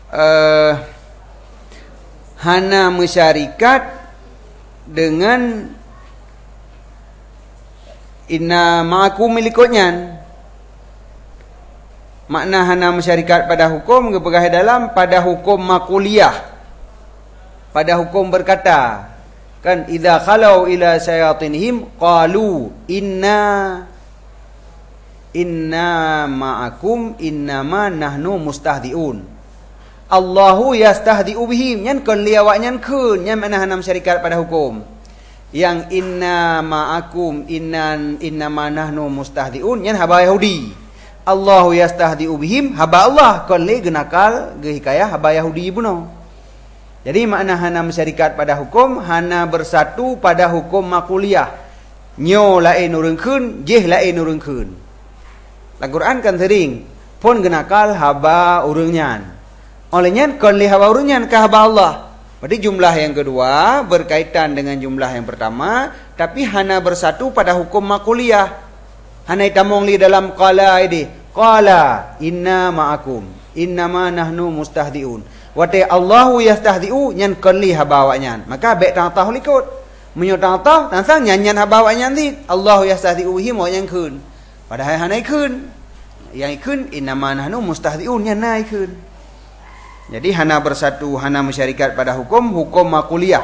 hana masyarikat dengan inna ma'akum milikutnya. Makna hana masyarikat pada hukum kepegahi dalam pada hukum makuliyah, pada hukum berkata kan idza khalau ila syayatinihim qalu inna ma'akum innama nahnu mustahzi'un. Allahu yastahdi'u bihim, nyan kon liawak nyan kun, nyan mana hanam syarikat pada hukum. Yang inna ma'akum inna ma nahnu mustahdi'un, nyan haba Yahudi. Allahu yastahdi'u bihim, haba Allah kon li genakal ge hikayah haba Yahudi buno. Jadi makna hanam syarikat pada hukum, hana bersatu pada hukum makuliyah. Nyo lain urungkeun, jeh lain urungkeun. Al-Quran kan sering pun genakal haba urungnyan. Olehnya kon li haba urungnyan ka haba Allah. Berarti jumlah yang kedua berkaitan dengan jumlah yang pertama, tapi hana bersatu pada hukum makuliyah. Hana itamong li dalam qala ini. Qala inna ma'akum innama nahnu mustahdi'un. Wate Allahu yastahdi'u nyan kon li haba awaknyan. Maka baik tang-tah likut. Menyo tang-tah tansang nyanyan haba awaknyan ti. Allahu yastahdi'u bihim wa yang kun. Padahal hana ikun. Yang ikun innama nahnu mustahdi'un nyan na ikun. Jadi hana bersatu, hana masyarikat pada hukum makuliyah.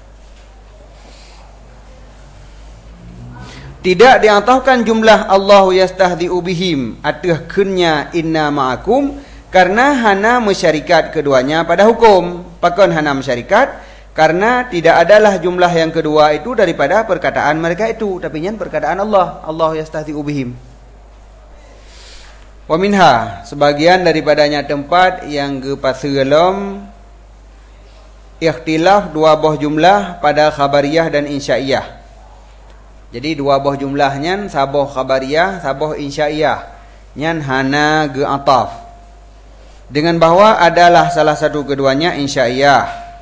Tidak diantahkan jumlah Allahu yastahdi'u bihim atah kunnya inna ma'akum, karena hana masyarikat keduanya pada hukum. Pakon hana masyarikat karena tidak adalah jumlah yang kedua itu daripada perkataan mereka itu, tapi nyan perkataan Allah, Allahu yastahdi'u bihim. Wa minha, sebagian daripadanya tempat yang gepaseulom ikhtilaf dua buah jumlah pada khabariyah dan insya'iyah. Jadi dua buah jumlahnya saboh khabariyah, saboh insya'iyah. Nyan hana ge'ataf. Dengan bahwa adalah salah satu keduanya insya'iyah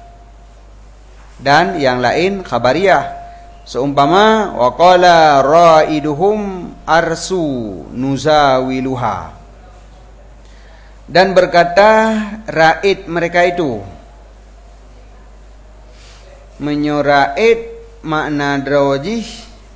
dan yang lain khabariyah. Seumpama waqala ra'iduhum arsu nuzawiluha, dan berkata raid mereka itu. Menyo raid makna drawajih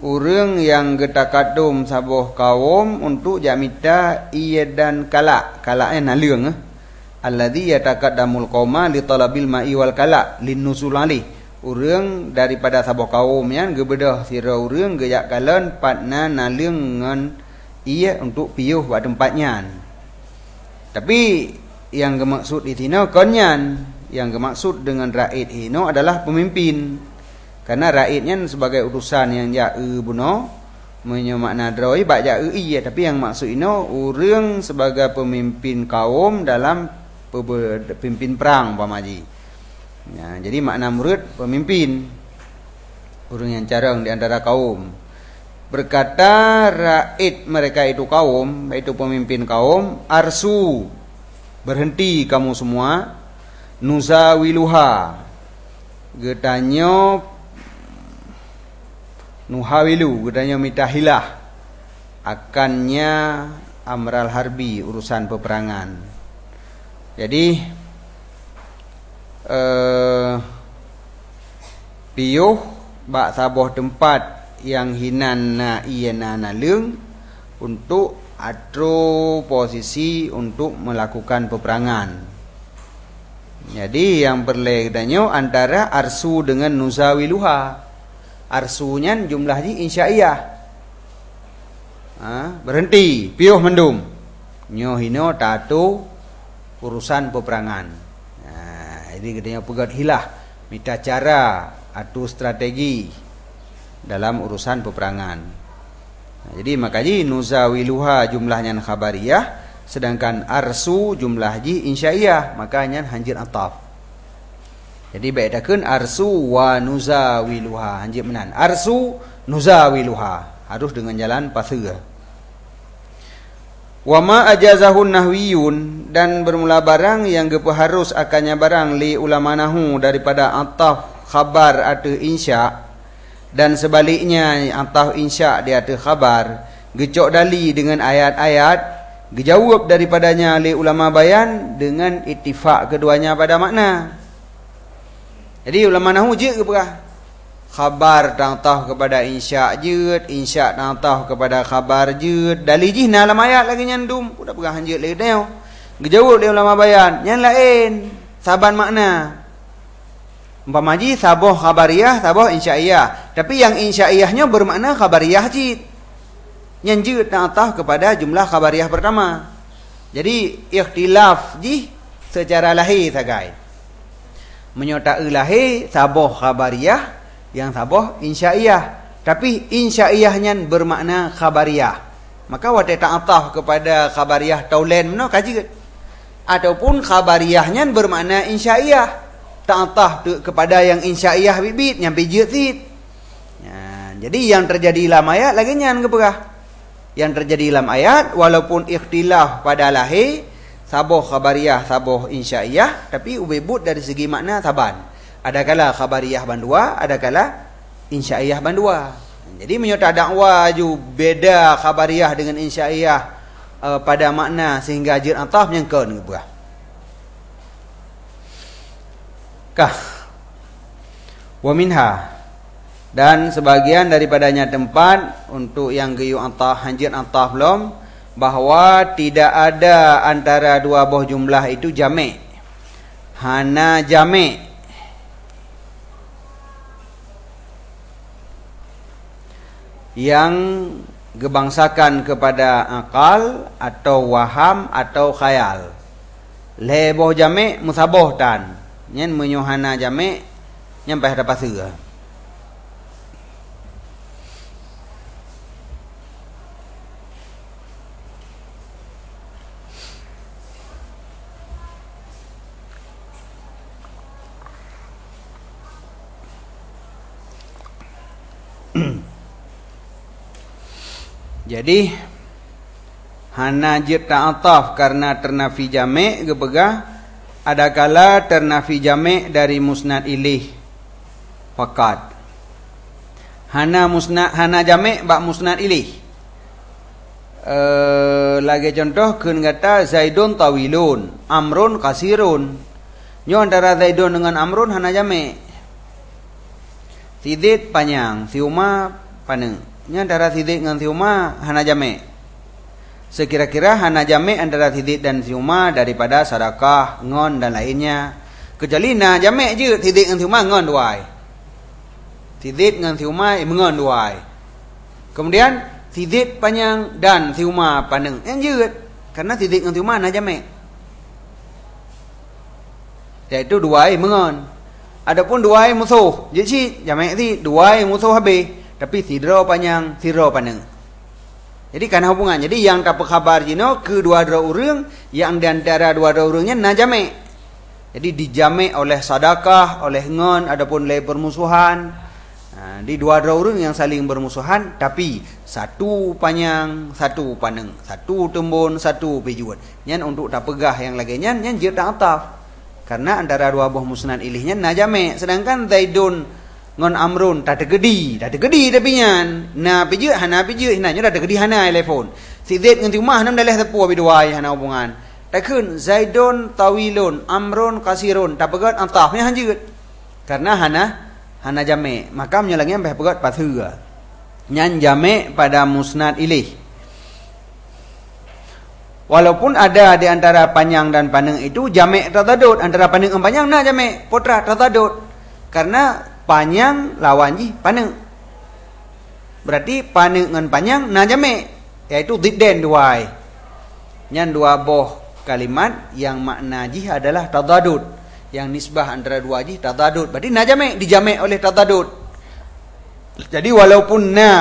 Urang yang getakadum sabuh kaum untuk jamita iya dan kala. Kalanya naleung alladzi yataqaddamul qauma li talabil ma'i wal kala linnusul alih. Urang daripada sabuh kaum yang gebedah sira urang geyak kalan patna naleung ngan iya untuk piuh buat tempatnya. Tapi yang bermaksud di sini konyan, yang bermaksud dengan raid ini adalah pemimpin. Karena raidnya sebagai utusan yang ja'e buno menyo makna droi bak ja'e iya, tapi yang maksud ini urang sebagai pemimpin kaum dalam pemimpin perang pamaji. Ya, jadi makna murid pemimpin. Urang yang carang di antara kaum. Berkata raid mereka itu kaum, itu pemimpin kaum, arsu, berhenti kamu semua, nuzawiluha, getanyo nuhawilu, getanyo mitahilah, akannya amral harbi, urusan peperangan. Jadi piuh bak saboh tempat yang hinan na iya na leung untuk atro posisi untuk melakukan peperangan. Jadi yang berledanyo antara arsu dengan nuzawiluha. Arsunya jumlahnya insya'iyah. Berhenti, piuh mendum. Nyohino tato urusan peperangan. Jadi katanya pegat hilah, minta cara atau strategi dalam urusan peperangan. Jadi makanya nuzawiluha jumlahnya khabariyah, sedangkan arsu jumlahnya insya'iyah, makanya hanjir ataf. Jadi bedakan arsu wa nuzawiluha, hanjir menan. Arsu nuzawiluha harus dengan jalan pasir. Wa ma ajazahun nahwiyun, dan bermula barang yang harus akannya barang li ulama nahu daripada ataf khabar atau insya, dan sebaliknya ataf insya di atas khabar, gecok dali dengan ayat-ayat, dijawab daripadanya li ulama bayan dengan ittifaq keduanya pada makna. Jadi ulama nahu je ke perah khabar tantah kepada insya jeut, insya tantah kepada khabar jeut, dali jihna dalam ayat lagi nyandum udah perah hanjeut lagi teo. Dijawab li ulama bayan yang lain saban makna. Umpama ji saboh khabariyah, saboh insya'iyah. Tapi yang insya'iyahnya bermakna khabariyah jid. Nyanjut ta'atah kepada jumlah khabariyah pertama. Jadi ikhtilaf ji secara lahir sagai. Menyotai lahir saboh khabariyah, yang saboh insya'iyah. Tapi insya'iyahnya bermakna khabariyah. Maka wate ta'atah kepada khabariyah taulen meno kaji. Ataupun khabariyahnya bermakna insya'iyah. Ta'atah kepada yang insya'iyah bibit nyampe jeut. Ya, jadi yang terjadi dalam ayat lagi nyan keperah. Yang terjadi dalam ayat walaupun ikhtilaf pada lahir saboh khabariyah saboh insya'iyah, tapi ubebut dari segi makna saban. Adakala khabariyah bandua, adakala insya'iyah bandua. Jadi menyota dakwah ju beda khabariyah dengan insya'iyah pada makna sehingga ajir ataf nyangkeun keperah. Kah wa minha, dan sebagian daripadanya tempat untuk yang geyu atah hanjir atah belum, bahwa tidak ada antara dua buah jumlah itu jami', hana jami' yang gebangsakan kepada akal atau waham atau khayal. Leboh jami' musaboh tan nyen menyohana jami' nyampai ada pasir. Jadi hana jid ta'ataf karena ternafi jami' gepegah, adakala ternafi jami' dari musnad ilih fakat. Hana jami' bak musnad ilih. Lagi contoh keun kata Zaidun tawilun, Amrun kasirun. Nyo antara Zaidun dengan Amrun hana jami'. Si Zaid panjang, si Umar paneng. nya antara tidid dengan tiuma hana jame'. Sekira-kira hana jame' antara tidid dan tiuma daripada sedekah, ngon dan lainnya. Kecuali na jame' je tidid dengan tiuma ngon duai. Tidid dengan tiuma mengon duai. Kemudian tidid panjang dan tiuma paneng. Yang je karena tidid dengan tiuma na jame'. Iaitu duai mengon. Adapun duai musuh. Jadi jame' ti duai musuh habis. Tapi tidro panjang, tidro paneng. Jadi kan hubungan. Jadi yang dapat khabar jino kedua-dua orang yang di antara dua-dua orangnya na jame'. Jadi dijame' oleh sedekah, oleh ngon, adapun oleh permusuhan. Di dua-dua orang yang saling bermusuhan tapi satu panjang, satu paneng, satu tembun, satu pejuan. Nyan untuk tak pegah yang lagi nyan je tak ataf. Karena antara dua buah musnad ilihnya na jame'. Sedangkan Zaidun ngon Amrun tak tergedi tapi nyan na pije hana pije hinanya tak tergedi hana telefon si Zaid dengan tiuma hanam daleh tepu abi duai hana hubungan takun Zaidun tawilun Amrun kasirun tak pegat antahnya hanjeut karena hana jame' maka menyalangnya ambeh pegat pathuga nyan jame' pada musnad ilih. Walaupun ada di antara panjang dan paneng itu jame' tadadud antara paneng dan panjang na jame' putra tadadud karena panjang lawan ji paneng. Berarti paneng dengan panjang na jame' yaitu didden duai. Nyan dua boh kalimat yang makna ji adalah tadadud. Yang nisbah antara dua ji tadadud. Berarti na jame' dijame' oleh tadadud. Jadi walaupun na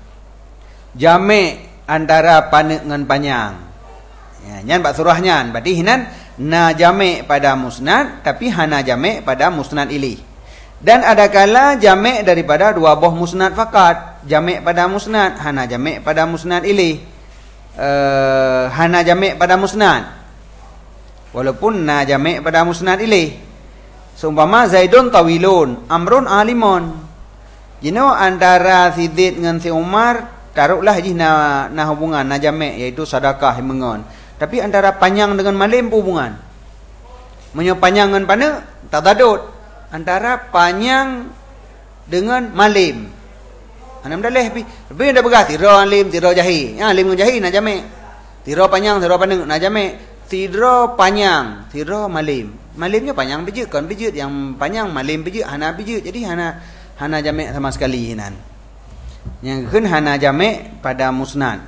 jame' antara paneng dengan panjang. Ya, nyan bak surah nyan. Berarti hinan na jame' pada musnad tapi hana jame' pada musnad ilih. Dan ada kala jame' daripada dua buah musnad fakat. Jame' pada musnad, hana jame' pada musnad ilih. Hana jame' pada musnad. Walaupun na jame' pada musnad ilih. Seumpama Zaidun tawilun, Amrun alimun. Jino antara si Zaid dengan si Umar, taruhlah je na hubungan, na jame' iaitu sedekah mengon. Tapi antara panjang dengan malim hubungan. Menyo panjang dengan pana, tak tadud. Antara panjang dengan malim. Anam dah leh tapi dah begah tiro alim tiro jahi. Ya alim dengan jahi na jame'. Tiro panjang tiro paneng na jame'. Tiro panjang tiro malim. Malimnya panjang biji kan biji yang panjang malim biji hana biji. Jadi hana jame' sama sekali hinan. Yang keun hana jame' pada musnad.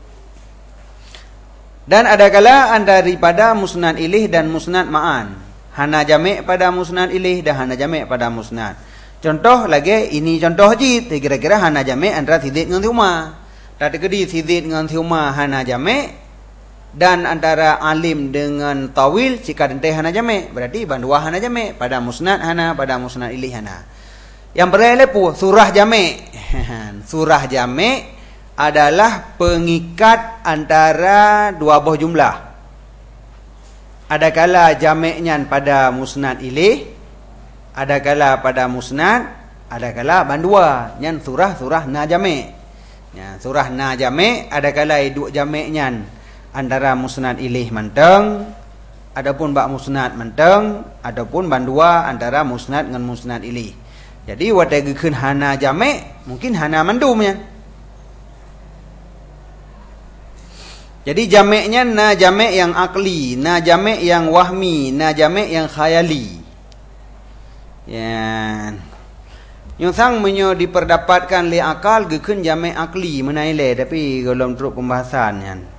Dan ada kala daripada musnad ilih dan musnad ma'an. Hana jame' pada musnad ilih dan hana jame' pada musnad. Contoh lagi ini contoh je kira-kira hana jame' antara tidid dengan tiuma. Tak tergedi tidid dengan tiuma hana jame' dan antara alim dengan tawil jika dente hana jame'. Berarti bandua hana jame' pada musnad hana pada musnad ilih hana. Yang berlepu surah jame'. Surah jame' adalah pengikat antara dua buah jumlah. Ada kala jame' nyan pada musnad ilih, ada kala pada musnad, ada kala bandua nyan surah na jame'. Ya, surah na jame' ada kala dua jame' nyan antara musnad ilih menteng, adapun bak musnad menteng, adapun bandua antara musnad dengan musnad ilih. Jadi wadah gekeun hana jame' mungkin hana mandum nyan. Jadi jame'-nya na jame' yang akli, na jame' yang wahmi, na jame' yang khayali. Ya. Yung sang menyo diperdapatkan li akal gekeun jame' akli menaile tapi belum teruk pembahasan yan.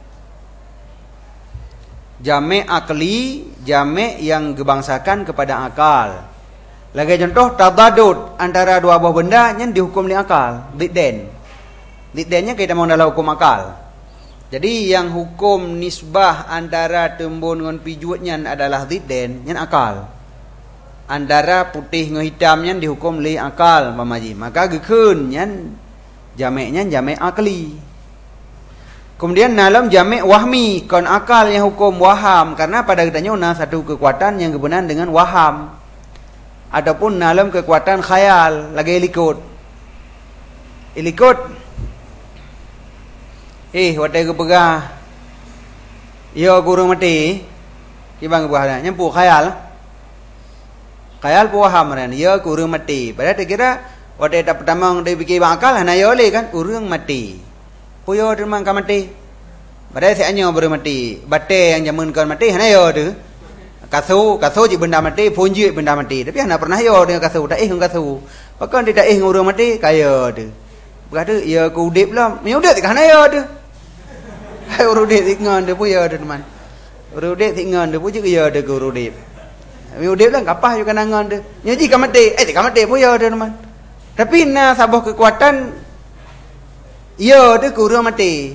Jame' akli, jame' yang gebangsakan kepada akal. Lagi contoh tadadud antara dua buah benda yang dihukum li akal, didden. Diddennya kita mau dalam hukum akal. Jadi yang hukum nisbah antara tembun dengan pijuatnya adalah didden, yang akal. Antara putih dengan hitamnya dihukum li akal, pamaji. Maka gekeun yang jame' akli. Kemudian dalam jame' wahmi, kon akal yang hukum waham karena pada katanya una satu kekuatan yang kebenaran dengan waham. Ataupun dalam kekuatan khayal, lagi ilikut. Watai ke pegah yo guru mati ibang buahnya nyempu khayal pu waham ran yo guru mati pada kira Ode tak pertama dia fikir bakal hana yo le kan urang mati. Puyo de mang ka mati. Badai seanyo baru mati. Bate yang jamun kan mati hana yo tu. Kasu je benda mati, punji benda mati. Tapi hana pernah yo dengan kasu, tak kasu. Pakan dia tak urang mati kaya tu. Berkata ya ku udip lah. Mi udip tak hana yo tu. Hai urudip tingan dia puyo tu teman. Urudip tingan dia puji ke ya de ku urudip. Mi udip lah kapah yo kanangan dia. Nyaji ka mati, tak mati puyo tu teman. Tapi na sabah kekuatan ya tu ku urang mati.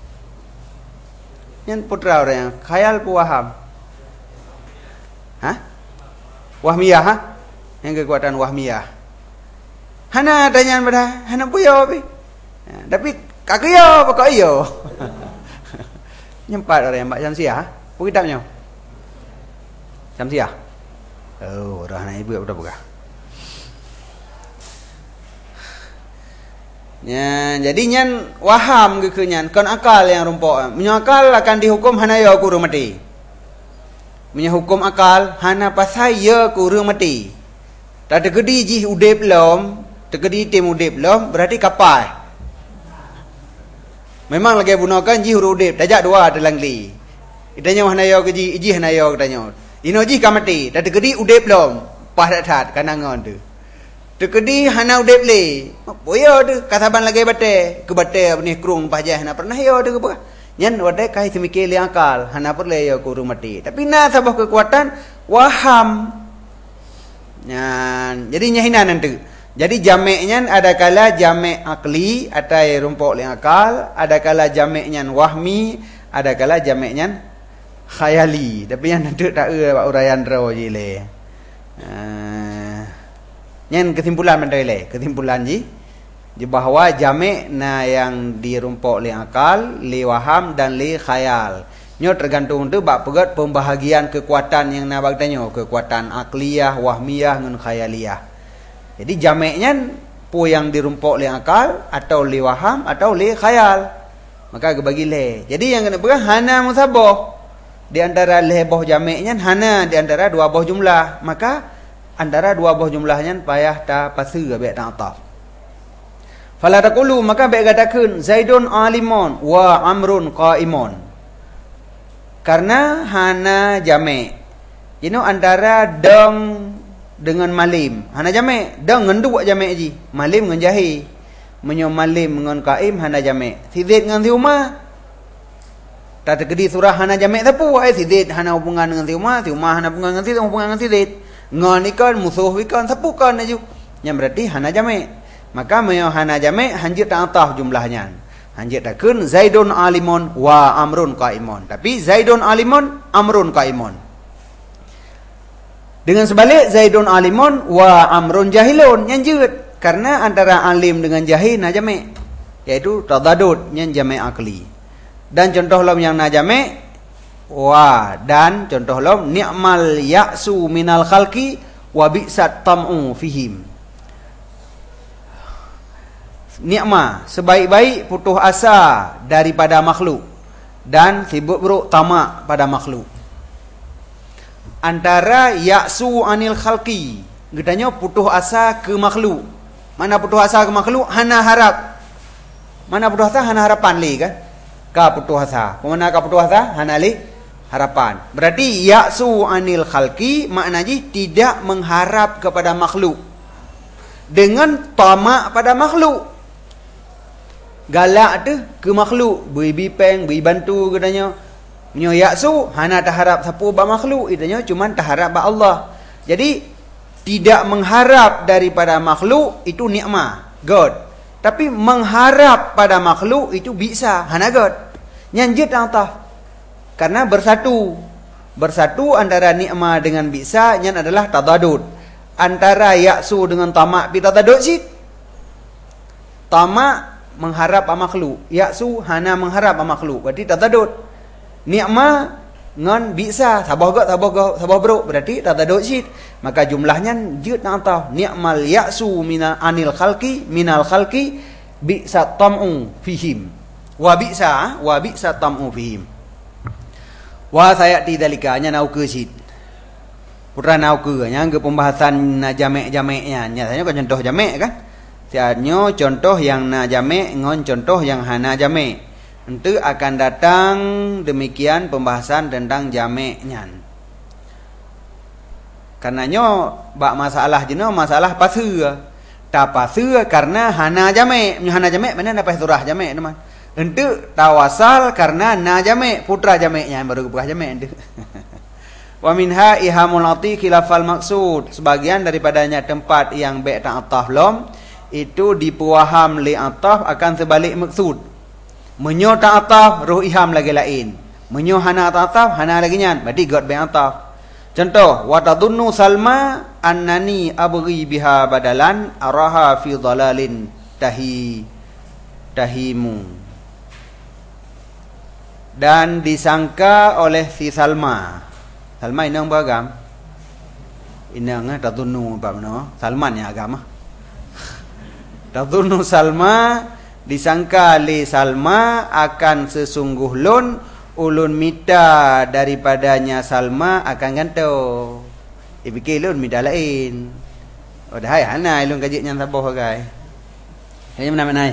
Yang putra orang khayal pu waham. Wahmiyah yang kekuatan wahmiyah. Hana tanya pada hana puyo pi. Tapi kakyo apa yo. Nyempat orang Mbak Syamsiah. Pu kitabnya. Syamsiah. Oh, orang anak ibu apa bukan? Ya, jadi nyan waham ke nyan kon akal yang rumpok. Menyakal akan dihukum hana yo kurang mati. Hukum akal hana pasal ya kurang mati. Tak tergedi ji udip belum, tergedi tim udip belum, berarti kapal. Memang lagi gunakan ji huruf udip, tajak dua telang li. Itanya hana yo ke ji hana yo katanya. Ino ji ka mati, tak tergedi udip belum, pas dat kanangan tu. Tergedi hana udip li. Boyo tu kasaban lagi bate, ke bate ni krung pajah hana pernah yo tu ke. Nyan wadai kai semikir li akal hana perle yo kuru mati tapi na sabah kekuatan waham nyan jadi nyahina nanti jadi jamek ada kala jamek akli atai rumpok li akal ada kala jamek nyan wahmi ada kala jamek nyan khayali tapi yang nanti tak pak urayan ro ji le nyan kesimpulan mandai le kesimpulan ji bahawa jamek na yang dirumpok li akal, li waham dan li khayal. Nyo tergantung tu bak pegat pembahagian kekuatan yang na bag tanyo, kekuatan akliyah, wahmiyah ngan khayaliyah. Jadi jameknya pu yang dirumpok li akal atau li waham atau li khayal. Maka bagi le. Jadi yang kena pegang hana musabah. Di antara le boh jameknya hana di antara dua boh jumlah. Maka antara dua boh jumlahnya payah ta pasu be ta ataf. Fala taqulu maka baik katakan Zaidun alimun wa Amrun qaimun. Karena hana jamek. Antara dong dengan malim. Hana jamek, dong ngan dua jamek ji. Malim ngan jahi. Menyo malim ngan qaim hana jamek. Si Zaid ngan si Umar. Tak terkedi surah hana jamek tapu ai si Zaid hana hubungan dengan si Umar hana hubungan dengan si Zaid, hubungan dengan si Zaid. Ngan ikan musuh ikan tapu kan aju. Yang berarti hana jamek. Maka menyo hana jamek hanjit ta'ataf jumlahnya. Hanjit takun Zaidun alimun wa Amrun qaimun. Tapi Zaidun alimun, Amrun qaimun. Dengan sebalik Zaidun alimun wa Amrun jahilun nyanjut karena antara alim dengan jahil na jamek yaitu tadadud yang jamek akli. Dan contoh lom yang na jamek wa dan contoh lom ni'mal ya'su minal khalqi wa bi'sat tam'u fihim. Ni'mah sebaik-baik putus asa daripada makhluk dan sibuk buruk tamak pada makhluk. Antara ya'su anil khalqi gedanya putus asa ke makhluk. Mana putus asa ke makhluk hana harap. Mana putus asa hana harapan li kan? Ka putus asa. Mana ka putus asa hana li harapan. Berarti ya'su anil khalqi maknanya tidak mengharap kepada makhluk dengan tamak pada makhluk. Galak tu ke makhluk, beri bipeng, beri bantu katanya. Nyo yaksu hana taharap siapa ba makhluk, itanya cuma taharap ba Allah. Jadi tidak mengharap daripada makhluk itu nikmah, God. Tapi mengharap pada makhluk itu bisa, hana God. Nyanjit ataf. Karena bersatu. Bersatu antara nikmah dengan bisa nyan adalah tadadud. Antara yaksu dengan tamak pi tadadud sih. Tamak mengharap makhluk, yaksu hana mengharap makhluk, berarti tadadud. Nikmah ngan bisa sabah bro, berarti tadadud syid. Maka jumlahnya jut atau ni'mal yaksu anil khalqi minal khalqi bi'sa tam'u fihim wa bi'sa tam'u fihim wa sayati dalika nya nau ke syid putra nau ke nya ke pembahasan jamek-jameknya nyatanya kan contoh jamek kan Tiadnya contoh yang na jamek ngon contoh yang hana jamek. Itu akan datang demikian pembahasan tentang jameknya. Karenanya bak masalah jeno masalah pasir. Ta pasir karena hana jamek. Hana jamek mana dapat surah jamek teman. Itu tawasal karena na jamek putra jameknya baru bukan jamek itu. Wa minha ihamul ati khilafal maksud. Sebagian daripadanya tempat yang ba' ta'attaf lom itu dipuaham li ataf akan sebalik maksud. Menyo ta'ataf ruh iham lagi lain. Menyo hana ta'ataf hana lagi nyan. Berarti god ba' ataf. Contoh, wa tadunnu Salma annani abghi biha badalan araha fi dhalalin tahimu. Dan disangka oleh si Salma. Salma inang beragam. Inang tadunnu apa no? Salman ya agama. Tadunnu Salma disangka li Salma akan sesungguh lun ulun mita daripadanya Salma akan ganto. Dipikir lun mita lain. Oh dah hai ana lun kajik nyan saboh gai. Ini mana-mana.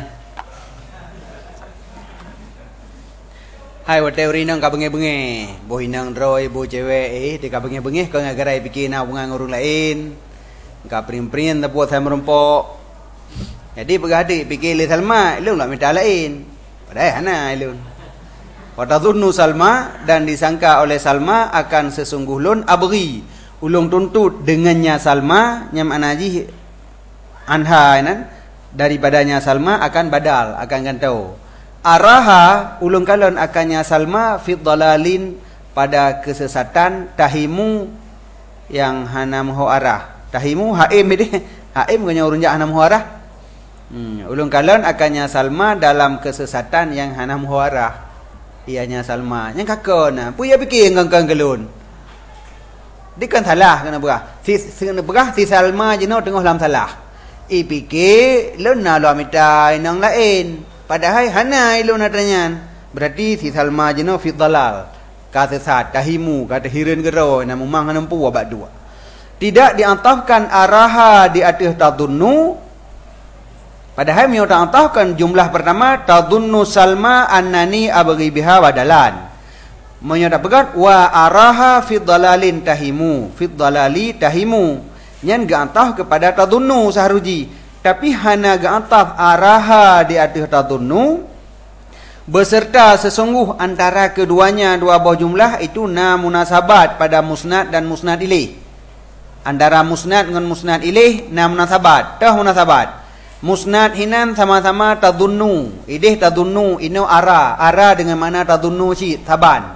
Hai wa teori nang ka benge-benge. Boh inang droi boh cewek di ka benge-benge kau ngagarai pikir na bunga ngurung lain. Ka prim-prim tapuat saya merompok. Jadi bergadik fikir li Salma, ilun lah minta lain. Padahal ana ilun. Wa tadhunnu Salma dan disangka oleh Salma akan sesungguh lun abri. Ulung tuntut dengannya Salma nyam anaji anha nan daripadanya Salma akan badal, akan gantau. Araha ulung kalon akannya Salma fi dhalalin pada kesesatan tahimu yang hanam ho arah. Tahimu haim ini. Haim punya urunjak hanam ho arah. Ulung kalon akannya Salma dalam kesesatan yang hanam huarah. Ianya Salma. Yang kakona. Puya fikir ngangkang gelun. Dia kan salah kena berah. Si Salma jenuh tengah dalam salah. Fikir lun na lu amita inang lain. Padahal hana ilun atanyan. Berarti si Salma jenuh fi dhalal. Kata sesat, tahimu, kata hirin gero, na memang hanam puwa bak dua. Tidak diantafkan araha di atas tadunnu. Padahal miyo ta'atahkan jumlah pertama tadunnu Salma annani abghi biha wadalan. Miyo tak pegat wa araha fi dhalalin tahimu, fi dhalali tahimu. Nyan gantah kepada tadunnu saharuji. Tapi hana gantah araha di atas tadunnu beserta sesungguh antara keduanya dua buah jumlah itu na munasabat pada musnad dan musnad ilaih. Antara musnad dengan musnad ilaih na munasabat, tah munasabat. Musnad hinan sama-sama tadunnu. Idih tadunnu ino ara. Ara dengan mana tadunnu si taban.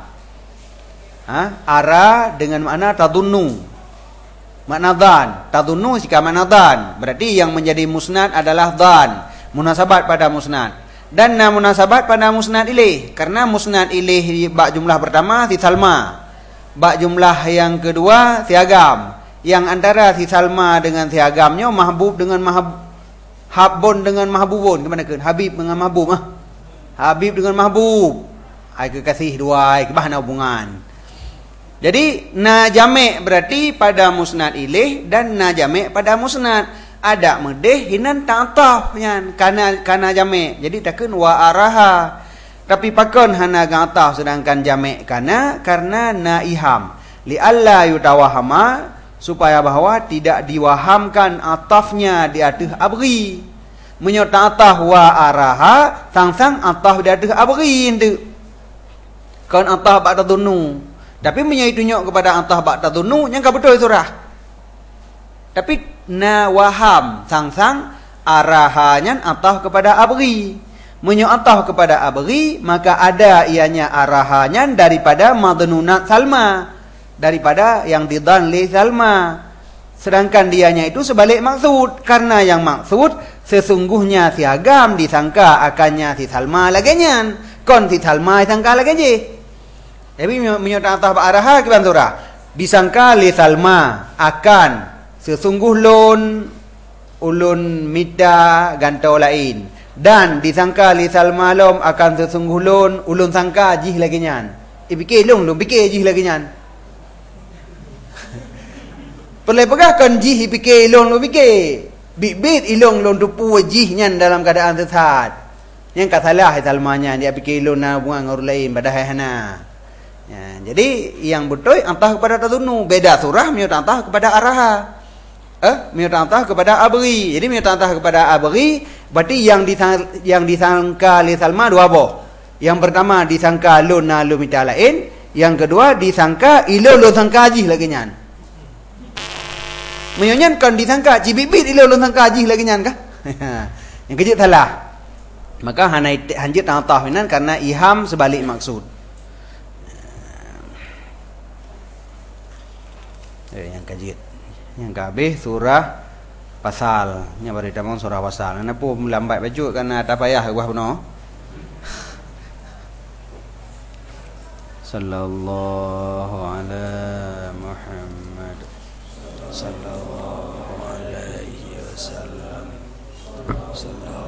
Ara dengan mana tadunnu. Makna dhan. Tadunnu si makna dhan. Berarti yang menjadi musnad adalah dhan. Munasabat pada musnad. Dan na munasabat pada musnad ilaih. Karena musnad ilaih bak jumlah pertama si Salma. Bak jumlah yang kedua si Agam. Yang antara si Salma dengan si Agamnya mahbub dengan mahbub. Habbun dengan mahbubun kemana kan? Habib dengan mahbub Habib dengan mahbub. Ai kekasih dua ai kebahana hubungan. Jadi na jamek berarti pada musnad ilaih dan na jamek pada musnad. Ada medeh hinan ta'ataf nyan kana jamek. Jadi takun wa araha. Tapi pakon hana ga'ataf sedangkan jamek karena na iham. Li alla yutawahama supaya bahawa tidak diwahamkan atafnya di atas abri. Menyerta ataf wa araha sang-sang ataf di atas abri itu. Kan ataf ba'da dhunnu. Tapi menyaitunya kepada ataf ba'da dhunnu yang ka betul surah. Tapi na waham sang-sang arahannya ataf kepada abri. Menyatah kepada abri maka ada ianya arahannya daripada madnunat Salma. Daripada yang didan li Salma. Sedangkan dianya itu sebalik maksud. Karena yang maksud sesungguhnya si Agam disangka akannya si Salma laganya. Kon si Salma disangka lagi. Tapi menyatakan atah araha kiban surah. Disangka li Salma akan sesungguh ulun mita gantau lain. Dan disangka li Salma lom akan sesungguh ulun sangka jih laganya. Fikir lum fikir jih laganya. Perlu pegahkan jih fikir ilun fikir. bibit ilong lon tupu wajihnya dalam keadaan sesat. Yang kat salah salmanya dia fikir ilong na buang orang lain padahal hana. Ya, jadi yang betul antah kepada tadunu, beda surah miut antah kepada araha. Miut antah kepada abri. Jadi miut antah kepada abri berarti yang disangka li Salma dua boh. Yang pertama disangka lon na lu mita lain, yang kedua disangka ilo lo sangka haji lagi nyan. Menyanyian kan disangka cibibit ilo lo sangka haji lagi nyan kah? Yang kejut salah. Maka hanjit antah minan karena iham sebalik maksud. Yang kejut. Yang kabeh surah pasal. Nya bari tamang surah pasal. Ana pun lambat baju karena tak payah gua puno. Sallallahu ala Muhammad sallallahu alaihi wasallam.